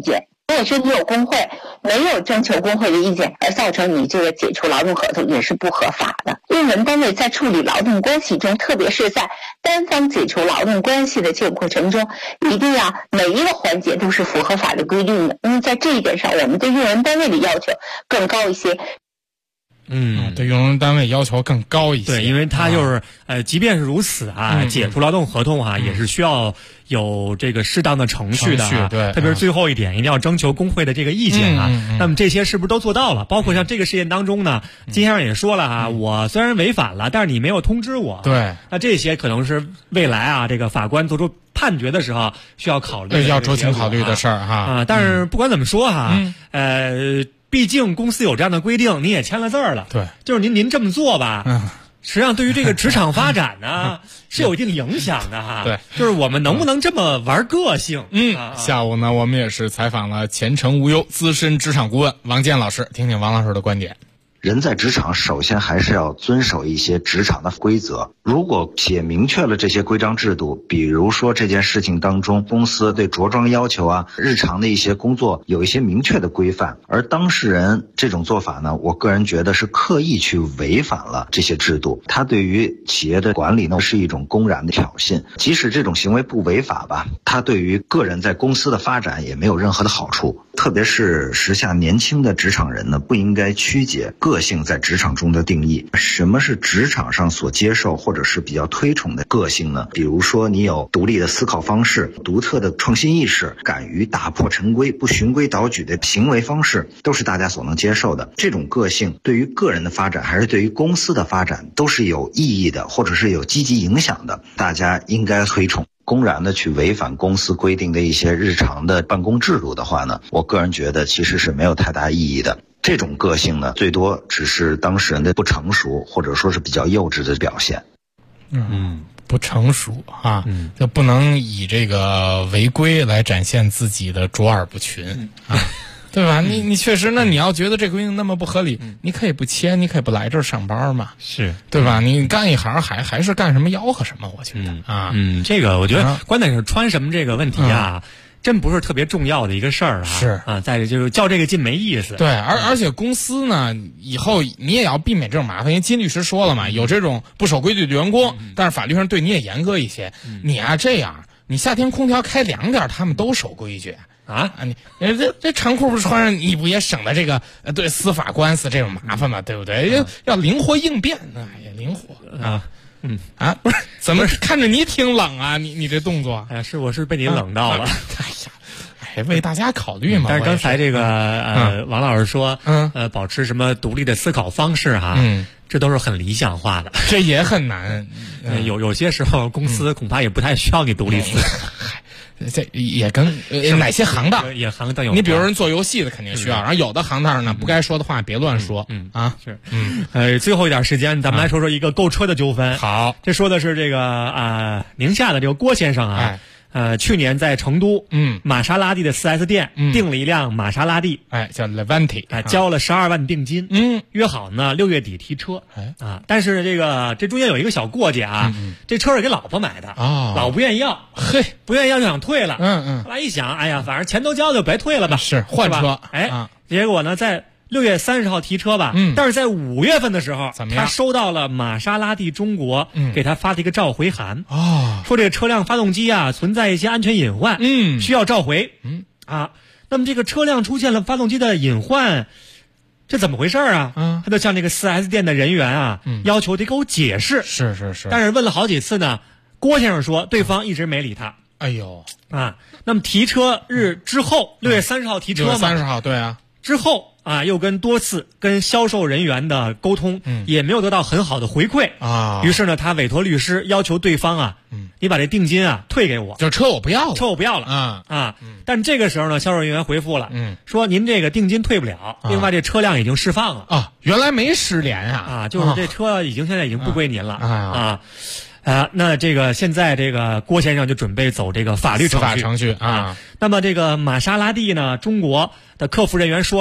如果说你有工会没有征求工会的意见而造成你这个解除劳动合同，也是不合法的。用人单位在处理劳动关系中，特别是在单方解除劳动关系的这个过程中，一定要每一个环节都是符合法律规定的。因为在这一点上，我们对用人单位的要求更高一些。 对用人单位要求更高一些。 对，因为他就是即便是如此啊，解除劳动合同啊，也是需要有这个适当的程序的。 对， 特别是最后一点，一定要征求工会的这个意见啊。那么这些是不是都做到了？包括像这个事件当中呢，金先生也说了啊，我虽然违反了，但是你没有通知我。 对， 那这些可能是未来啊，这个法官做出判决的时候需要考虑、 要酌情考虑的事儿哈。 但是不管怎么说哈，毕竟公司有这样的规定，你也签了字儿了。 对， 就是您这么做吧，实际上对于这个职场发展呢是有一定影响的哈。 对， 就是我们能不能这么玩个性？ 下午呢，我们也是采访了前程无忧资深职场顾问王健老师，听听王老师的观点。 人在职场首先还是要遵守一些职场的规则，如果写明确了这些规章制度，比如说这件事情当中公司对着装要求啊，日常的一些工作有一些明确的规范，而当事人这种做法呢，我个人觉得是刻意去违反了这些制度，他对于企业的管理呢是一种公然的挑衅。即使这种行为不违法吧，他对于个人在公司的发展也没有任何的好处。特别是时下年轻的职场人呢，不应该曲解个性在职场中的定义。什么是职场上所接受或者是比较推崇的个性呢？比如说你有独立的思考方式、独特的创新意识、敢于打破陈规、不循规蹈矩的行为方式，都是大家所能接受的。这种个性对于个人的发展还是对于公司的发展都是有意义的，或者是有积极影响的，大家应该推崇。公然的去违反公司规定的一些日常的办公制度的话呢，我个人觉得其实是没有太大意义的。这种个性呢，最多只是当事人的不成熟，或者说是比较幼稚的表现。 不成熟啊，就不能以这个违规来展现自己的卓尔不群啊。对吧？你确实，那你要觉得这规定那么不合理，你可以不签，你可以不来这儿上班嘛， 是对吧？你干一行还是干什么吆喝什么，我觉得这个我觉得关键是穿什么这个问题啊，真不是特别重要的一个事儿啊。 是啊，再就是较这个劲没意思。 对，而且公司呢，以后你也要避免这种麻烦，因为金律师说了嘛，有这种不守规矩的员工，但是法律上对你也严格一些。你啊这样，你夏天空调开凉点，他们都守规矩。你这长裤不穿上，你不也省了这个对司法官司这种麻烦嘛，对不对？要灵活应变，也灵活啊。不是，怎么看着你挺冷啊？你这动作， 哎呀，我是被你冷到了。 为大家考虑嘛。 但是刚才这个王老师说，保持什么独立的思考方式哈，这都是很理想化的， 这也很难。 有些时候公司恐怕也不太需要你独立思考。 这也跟哪些行当也行当有， 你比如人做游戏的肯定需要，然后有的行当呢不该说的话别乱说。 最后一点时间，咱们来说说一个购车的纠纷。 好， 这说的是这个宁夏的这个郭先生啊。去年在成都，玛莎拉蒂的 4S 店订了一辆玛莎拉蒂， 叫 Levante， 交了12万定金，约好呢6月底提车，但是这中间有一个小过节啊，这车是给老婆买的，老不愿意要，不愿意要就想退了，后来一想，哎呀，反正钱都交了就别退了吧， 是换车， 结果呢在6月30号提车吧，但是在5月份的时候，他收到了玛莎拉蒂中国给他发的一个召回函，说这个车辆发动机啊存在一些安全隐患，需要召回，那么这个车辆出现了发动机的隐患，这怎么回事啊？他就向这个 4S 店的人员啊要求得给我解释， 是， 但是问了好几次呢，郭先生说对方一直没理他。 哎呦那么提车日之后，6月30号提车嘛， 6月30号，对啊， 之后又多次跟销售人员的沟通，也没有得到很好的回馈啊。于是呢，他委托律师要求对方你把这定金退给我， 就车我不要了，但这个时候呢，销售人员回复了，说您这个定金退不了，另外这车辆已经释放了原来没失联就是这车现在已经不归您了那这个现在这个郭先生就准备走这个法律程序啊。 那么这个玛莎拉蒂呢，中国的客服人员说了，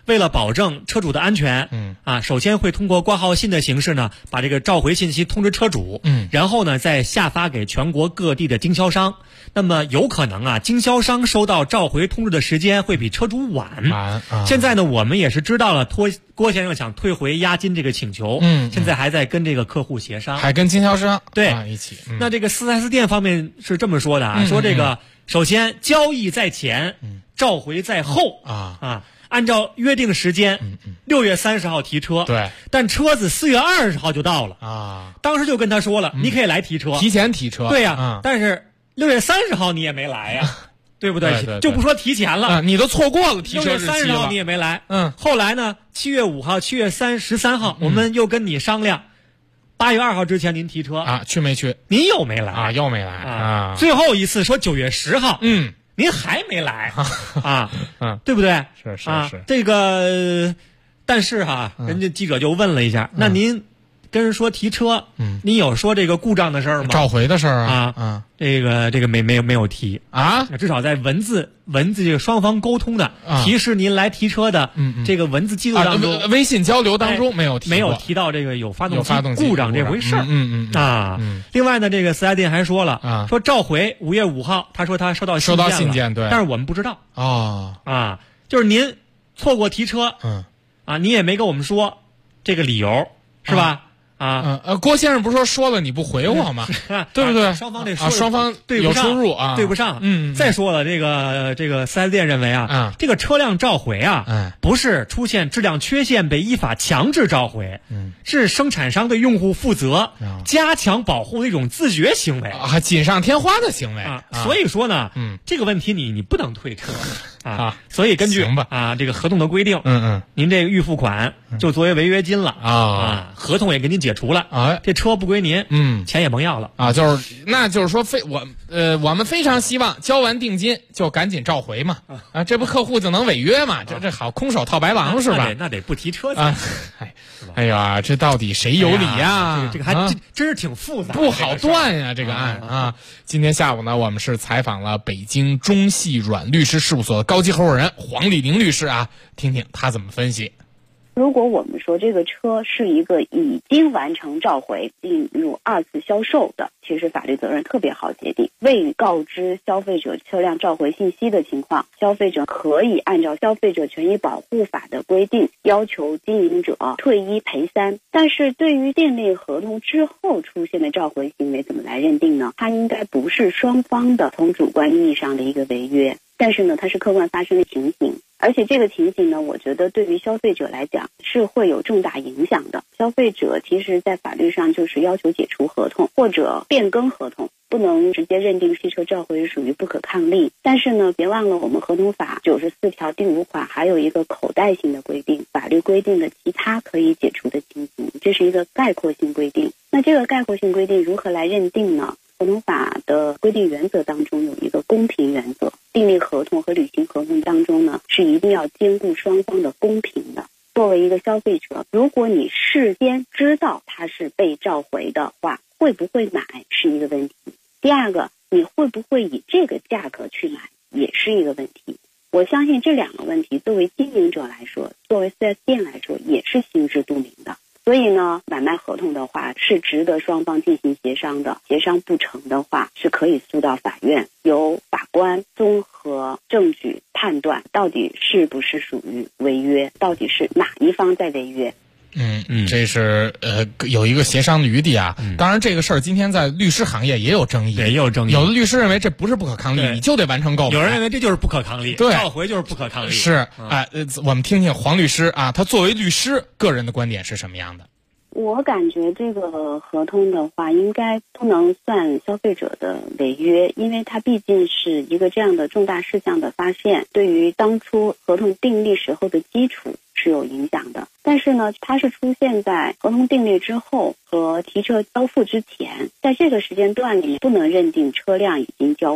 为了保证车主的安全，首先会通过挂号信的形式呢，把这个召回信息通知车主，然后呢再下发给全国各地的经销商。那么有可能啊，经销商收到召回通知的时间会比车主晚。现在呢，我们也是知道了郭先生想退回押金这个请求，现在还在跟这个客户协商， 还跟经销商一起。那这个4S店方面是这么说的啊，说这个首先交易在前，召回在后按照约定时间，6月30号提车。 对， 但车子4月20号就到了当时就跟他说了，你可以来提车， 提前提车。 对呀，但是6月30号你也没来呀，对不对？ 对， 就不说提前了， 你都错过了提车日期了。 6月30号你也没来，后来呢，7月5号、7月13号，我们又跟你商量，8月2号之前您提车去没去？ 您又没来又没来最后一次说9月10号，您还没来对不对？ 是这个，但是人家记者就问了一下，那您跟人说提车，您有说这个故障的事儿吗？ 召回的事儿这个没有提至少在文字这个双方沟通的提示您来提车的这个文字记录当中， 微信交流当中没有提到这个有发动机故障这回事儿另外呢，这个4S店还说了说召回5月5号，他说他收到信件对， 但是我们不知道就是您错过提车你也没跟我们说这个理由是吧？ 郭先生不是说了你不回我吗？对不对？ 双方有出入对不上。再说了，这个4S店认为这个车辆召回不是出现质量缺陷被依法强制召回，是生产商对用户负责、加强保护的一种自觉行为锦上添花的行为所以说呢，这个问题你不能退车所以根据这个合同的规定，您这个预付款就作为违约金了合同也给您解除了这车不归您，钱也甭要了就是说我们非常希望交完定金就赶紧召回嘛这不客户就能违约嘛这好空手套白狼是吧？ 那得不提车哎呀，这到底谁有理呀？ 这个还真是挺复杂， 不好断呀这个案今天下午呢，我们是采访了北京中细软律师事务所的高级合伙人黄丽玲律师听听他怎么分析。 如果我们说这个车是一个已经完成召回进入2次销售的，其实法律责任特别好界定。未告知消费者车辆召回信息的情况，消费者可以按照消费者权益保护法的规定要求经营者退1赔3。但是对于订立合同之后出现的召回行为怎么来认定呢？它应该不是双方的从主观意义上的一个违约，但是呢它是客观发生的情形。而且这个情形呢，我觉得对于消费者来讲是会有重大影响的。消费者其实在法律上就是要求解除合同或者变更合同，不能直接认定汽车召回属于不可抗力。但是呢，别忘了我们合同法94条第5款还有一个口袋性的规定，法律规定的其他可以解除的情形，这是一个概括性规定。那这个概括性规定如何来认定呢？合同法的规定原则当中有一个公平原则，订立合同和履行合同当中呢，是一定要兼顾双方的公平的。作为一个消费者，如果你事先知道它是被召回的话，会不会买是一个问题。第二个，你会不会以这个价格去买也是一个问题。我相信这2个问题作为经营者来说，作为 4S 店来说也是心知肚明的。所以呢，买卖合同的话是值得双方进行协商的，协商不成的话是可以诉到法院，由法官综合证据判断到底是不是属于违约，到底是哪一方在违约。 这是有一个协商的余地当然这个事儿今天在律师行业也有争议，有的律师认为这不是不可抗力，你就得完成购买， 有人认为这就是不可抗力， 对， 召回就是不可抗力。 是我们听听黄律师他作为律师个人的观点是什么样的。 我感觉这个合同的话应该不能算消费者的违约，因为它毕竟是一个这样的重大事项的发现，对于当初合同订立时候的基础是有影响的。但是呢，它是出现在合同订立之后和提车交付之前，在这个时间段里不能认定车辆已经交付，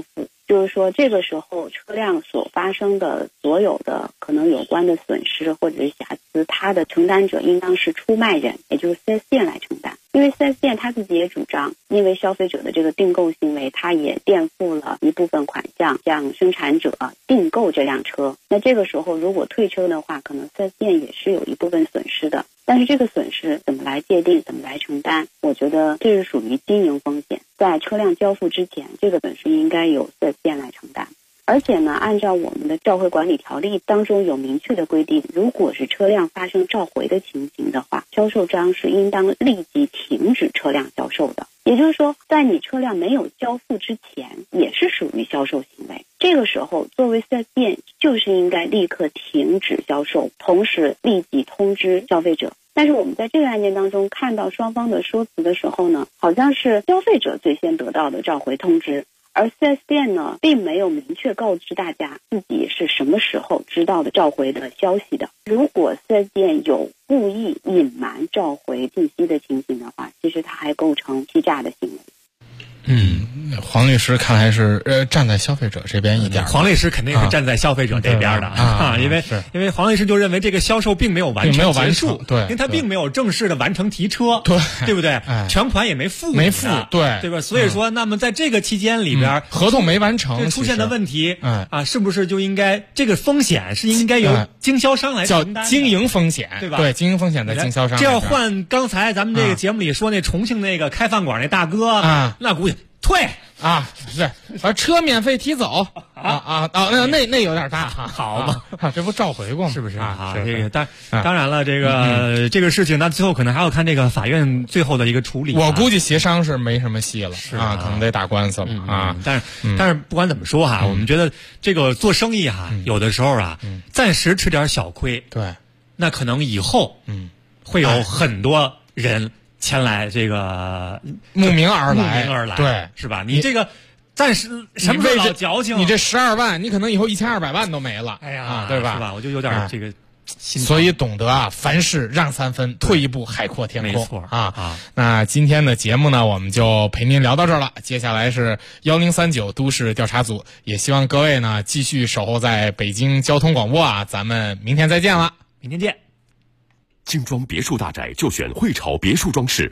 就是说这个时候车辆所发生的所有的可能有关的损失或者是瑕疵，它的承担者应当是出卖人，也就是 4S 店来承担。因为 4S 店他自己也主张，因为消费者的这个订购行为，他也垫付了一部分款项向生产者订购这辆车。那这个时候如果退车的话，可能 4S 店也是有一部分损失的。但是这个损失怎么来界定，怎么来承担，我觉得这是属于经营风险，在车辆交付之前，这个损失应该由 4S 店来承担。而且呢，按照我们的召回管理条例当中有明确的规定，如果是车辆发生召回的情形的话，销售商是应当立即停止车辆销售的。也就是说，在你车辆没有交付之前，也是属于销售行为。这个时候，作为 4S 店就是应该立刻停止销售，同时立即通知消费者。但是我们在这个案件当中看到双方的说辞的时候呢，好像是消费者最先得到的召回通知，而 4S 店呢并没有明确告知大家自己是什么时候知道的召回的消息的。如果 4S 店有故意隐瞒召回信息的情形的话，其实它还构成欺诈的行为。 黄律师看来是站在消费者这边一点。 黄律师肯定是站在消费者这边的因为黄律师就认为这个销售并没有完成结束， 对， 因为他并没有正式的完成提车，对不对？全款也没付，对吧？所以说，那么在这个期间里边， 合同没完成， 出现的问题，是不是就应该这个风险是应该由经销商来承担？ 叫经营风险， 对吧？ 对，经营风险在经销商。 这要换刚才咱们这个节目里说那重庆那个开饭馆那大哥那估计退是，车免费提走那有点大好嘛， 这不召回过吗？ 是不是这个当然了，这个事情，那最后可能还要看这个法院最后的一个处理。 我估计协商是没什么戏了，可能得打官司了但是不管怎么说我们觉得这个做生意有的时候暂时吃点小亏， 对， 那可能以后会有很多人前来这个慕名而来，对， 是吧？你这个暂时什么时候老矫情？ 你这12万，你可能以后1200万都没了， 哎呀， 对吧？ 是吧？我就有点这个心。 所以懂得凡事让3分，退一步海阔天空。 没错那今天的节目呢，我们就陪您聊到这儿了。接下来是1039都市调查组，也希望各位呢继续守候在北京交通广播咱们明天再见了， 明天见。 精装别墅大宅就选汇潮别墅装饰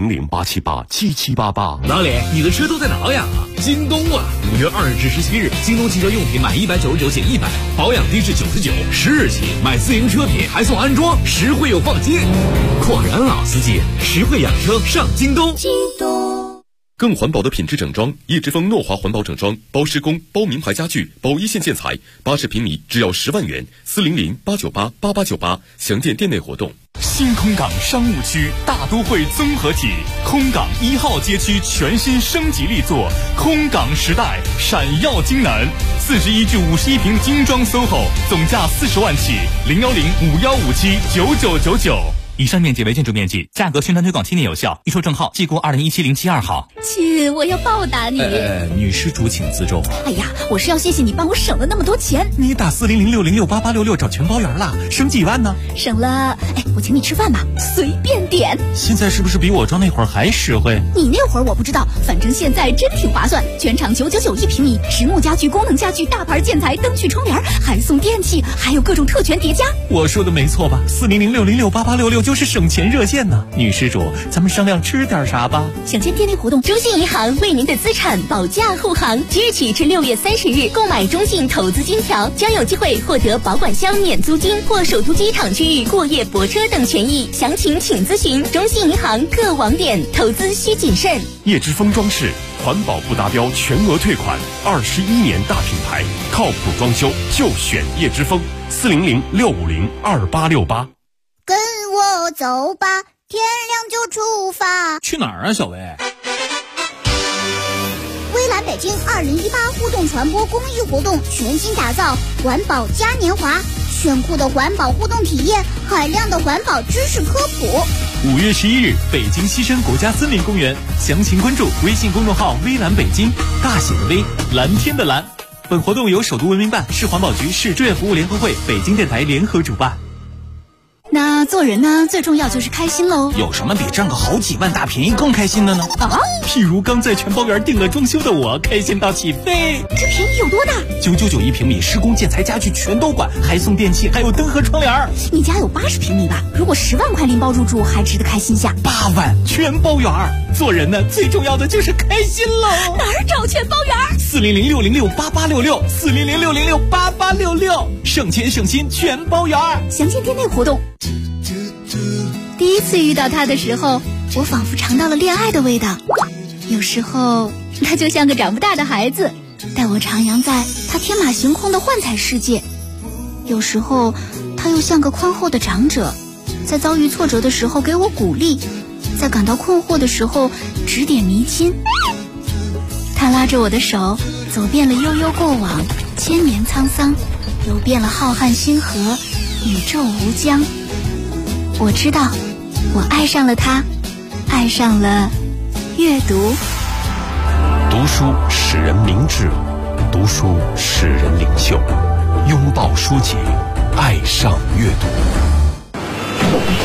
，400-878-7788。 老李，你的车都在哪养啊？京东啊！5月2日至17日，京东汽车用品满199减100，保养低至99，10日起买自营车品还送安装，实惠又放心。果然老司机，实惠养车上京东。 京东更环保的品质整装，叶之峰诺华环保整装，包施工、包名牌家具、包一线建材，80平米只要10万元，400-898-8898，详见店内活动。 新空港商务区大都会综合体，空港1号街区全新升级力作，空港时代闪耀京南，41至51平精装 SOHO， 总价40万起，010-5157-9999。 以上面积为建筑面积，价格宣传推广7年有效，预售证号记过2017-07-2号。 亲，我要报答你。 女施主请自重。 哎呀，我是要谢谢你帮我省了那么多钱。 你打400-606-8866找全包圆了，省几万呢？ 省了，我请你吃饭吧，随便点。 现在是不是比我装那会儿还实惠？ 你那会儿我不知道，反正现在真挺划算，全场999一平米，实木家具、功能家具、大牌建材、灯具、窗帘，还送电器，还有各种特权叠加。 我说的没错吧？400-606-8866就是省钱热线呢。女施主，咱们商量吃点啥吧？ 详见店内活动。中信银行为您的资产保驾护航，即日起至6月30日，购买中信投资金条将有机会获得保管箱免租金或首都机场区域过夜泊车等权益。详情请咨询中信银行各网点。投资需谨慎。 叶之峰装饰，环保不达标全额退款，21年大品牌，靠谱装修就选叶之峰，400-650-2868。 跟我走吧，天亮就出发。 去哪儿啊，小薇？ 微蓝北京2018互动传播公益活动全新打造环保嘉年华，炫酷的环保互动体验，海量的环保知识科普。 5月11日，北京西山国家森林公园，详情关注微信公众号微蓝北京，大写的微，蓝天的蓝。本活动由首都文明办、市环保局、市志愿服务联合会、北京电台联合主办。 那做人呢，最重要就是开心喽。 有什么比挣个好几万大便宜更开心的呢？ 啊， 譬如刚在全包园订了装修的我，开心到起飞。 这便宜有多大 ？999一平米，施工建材家具全都管，还送电器，还有灯和窗帘。 你家有80平米吧？如果10万块拎包入住，还值得开心下。 8万全包园。做人呢，最重要的就是开心喽。 哪儿找全包园 ？400-606-8866，400-606-8866，省钱省心全包园。 详见店内活动。第一次遇到他的时候，我仿佛尝到了恋爱的味道。有时候他就像个长不大的孩子，带我徜徉在他天马行空的幻彩世界。有时候他又像个宽厚的长者，在遭遇挫折的时候给我鼓励，在感到困惑的时候指点迷津。他拉着我的手，走遍了悠悠过往，千年沧桑，游遍了浩瀚星河，宇宙无疆。我知道，我爱上了他，爱上了阅读。 读书使人明智，读书使人领袖。拥抱书籍，爱上阅读。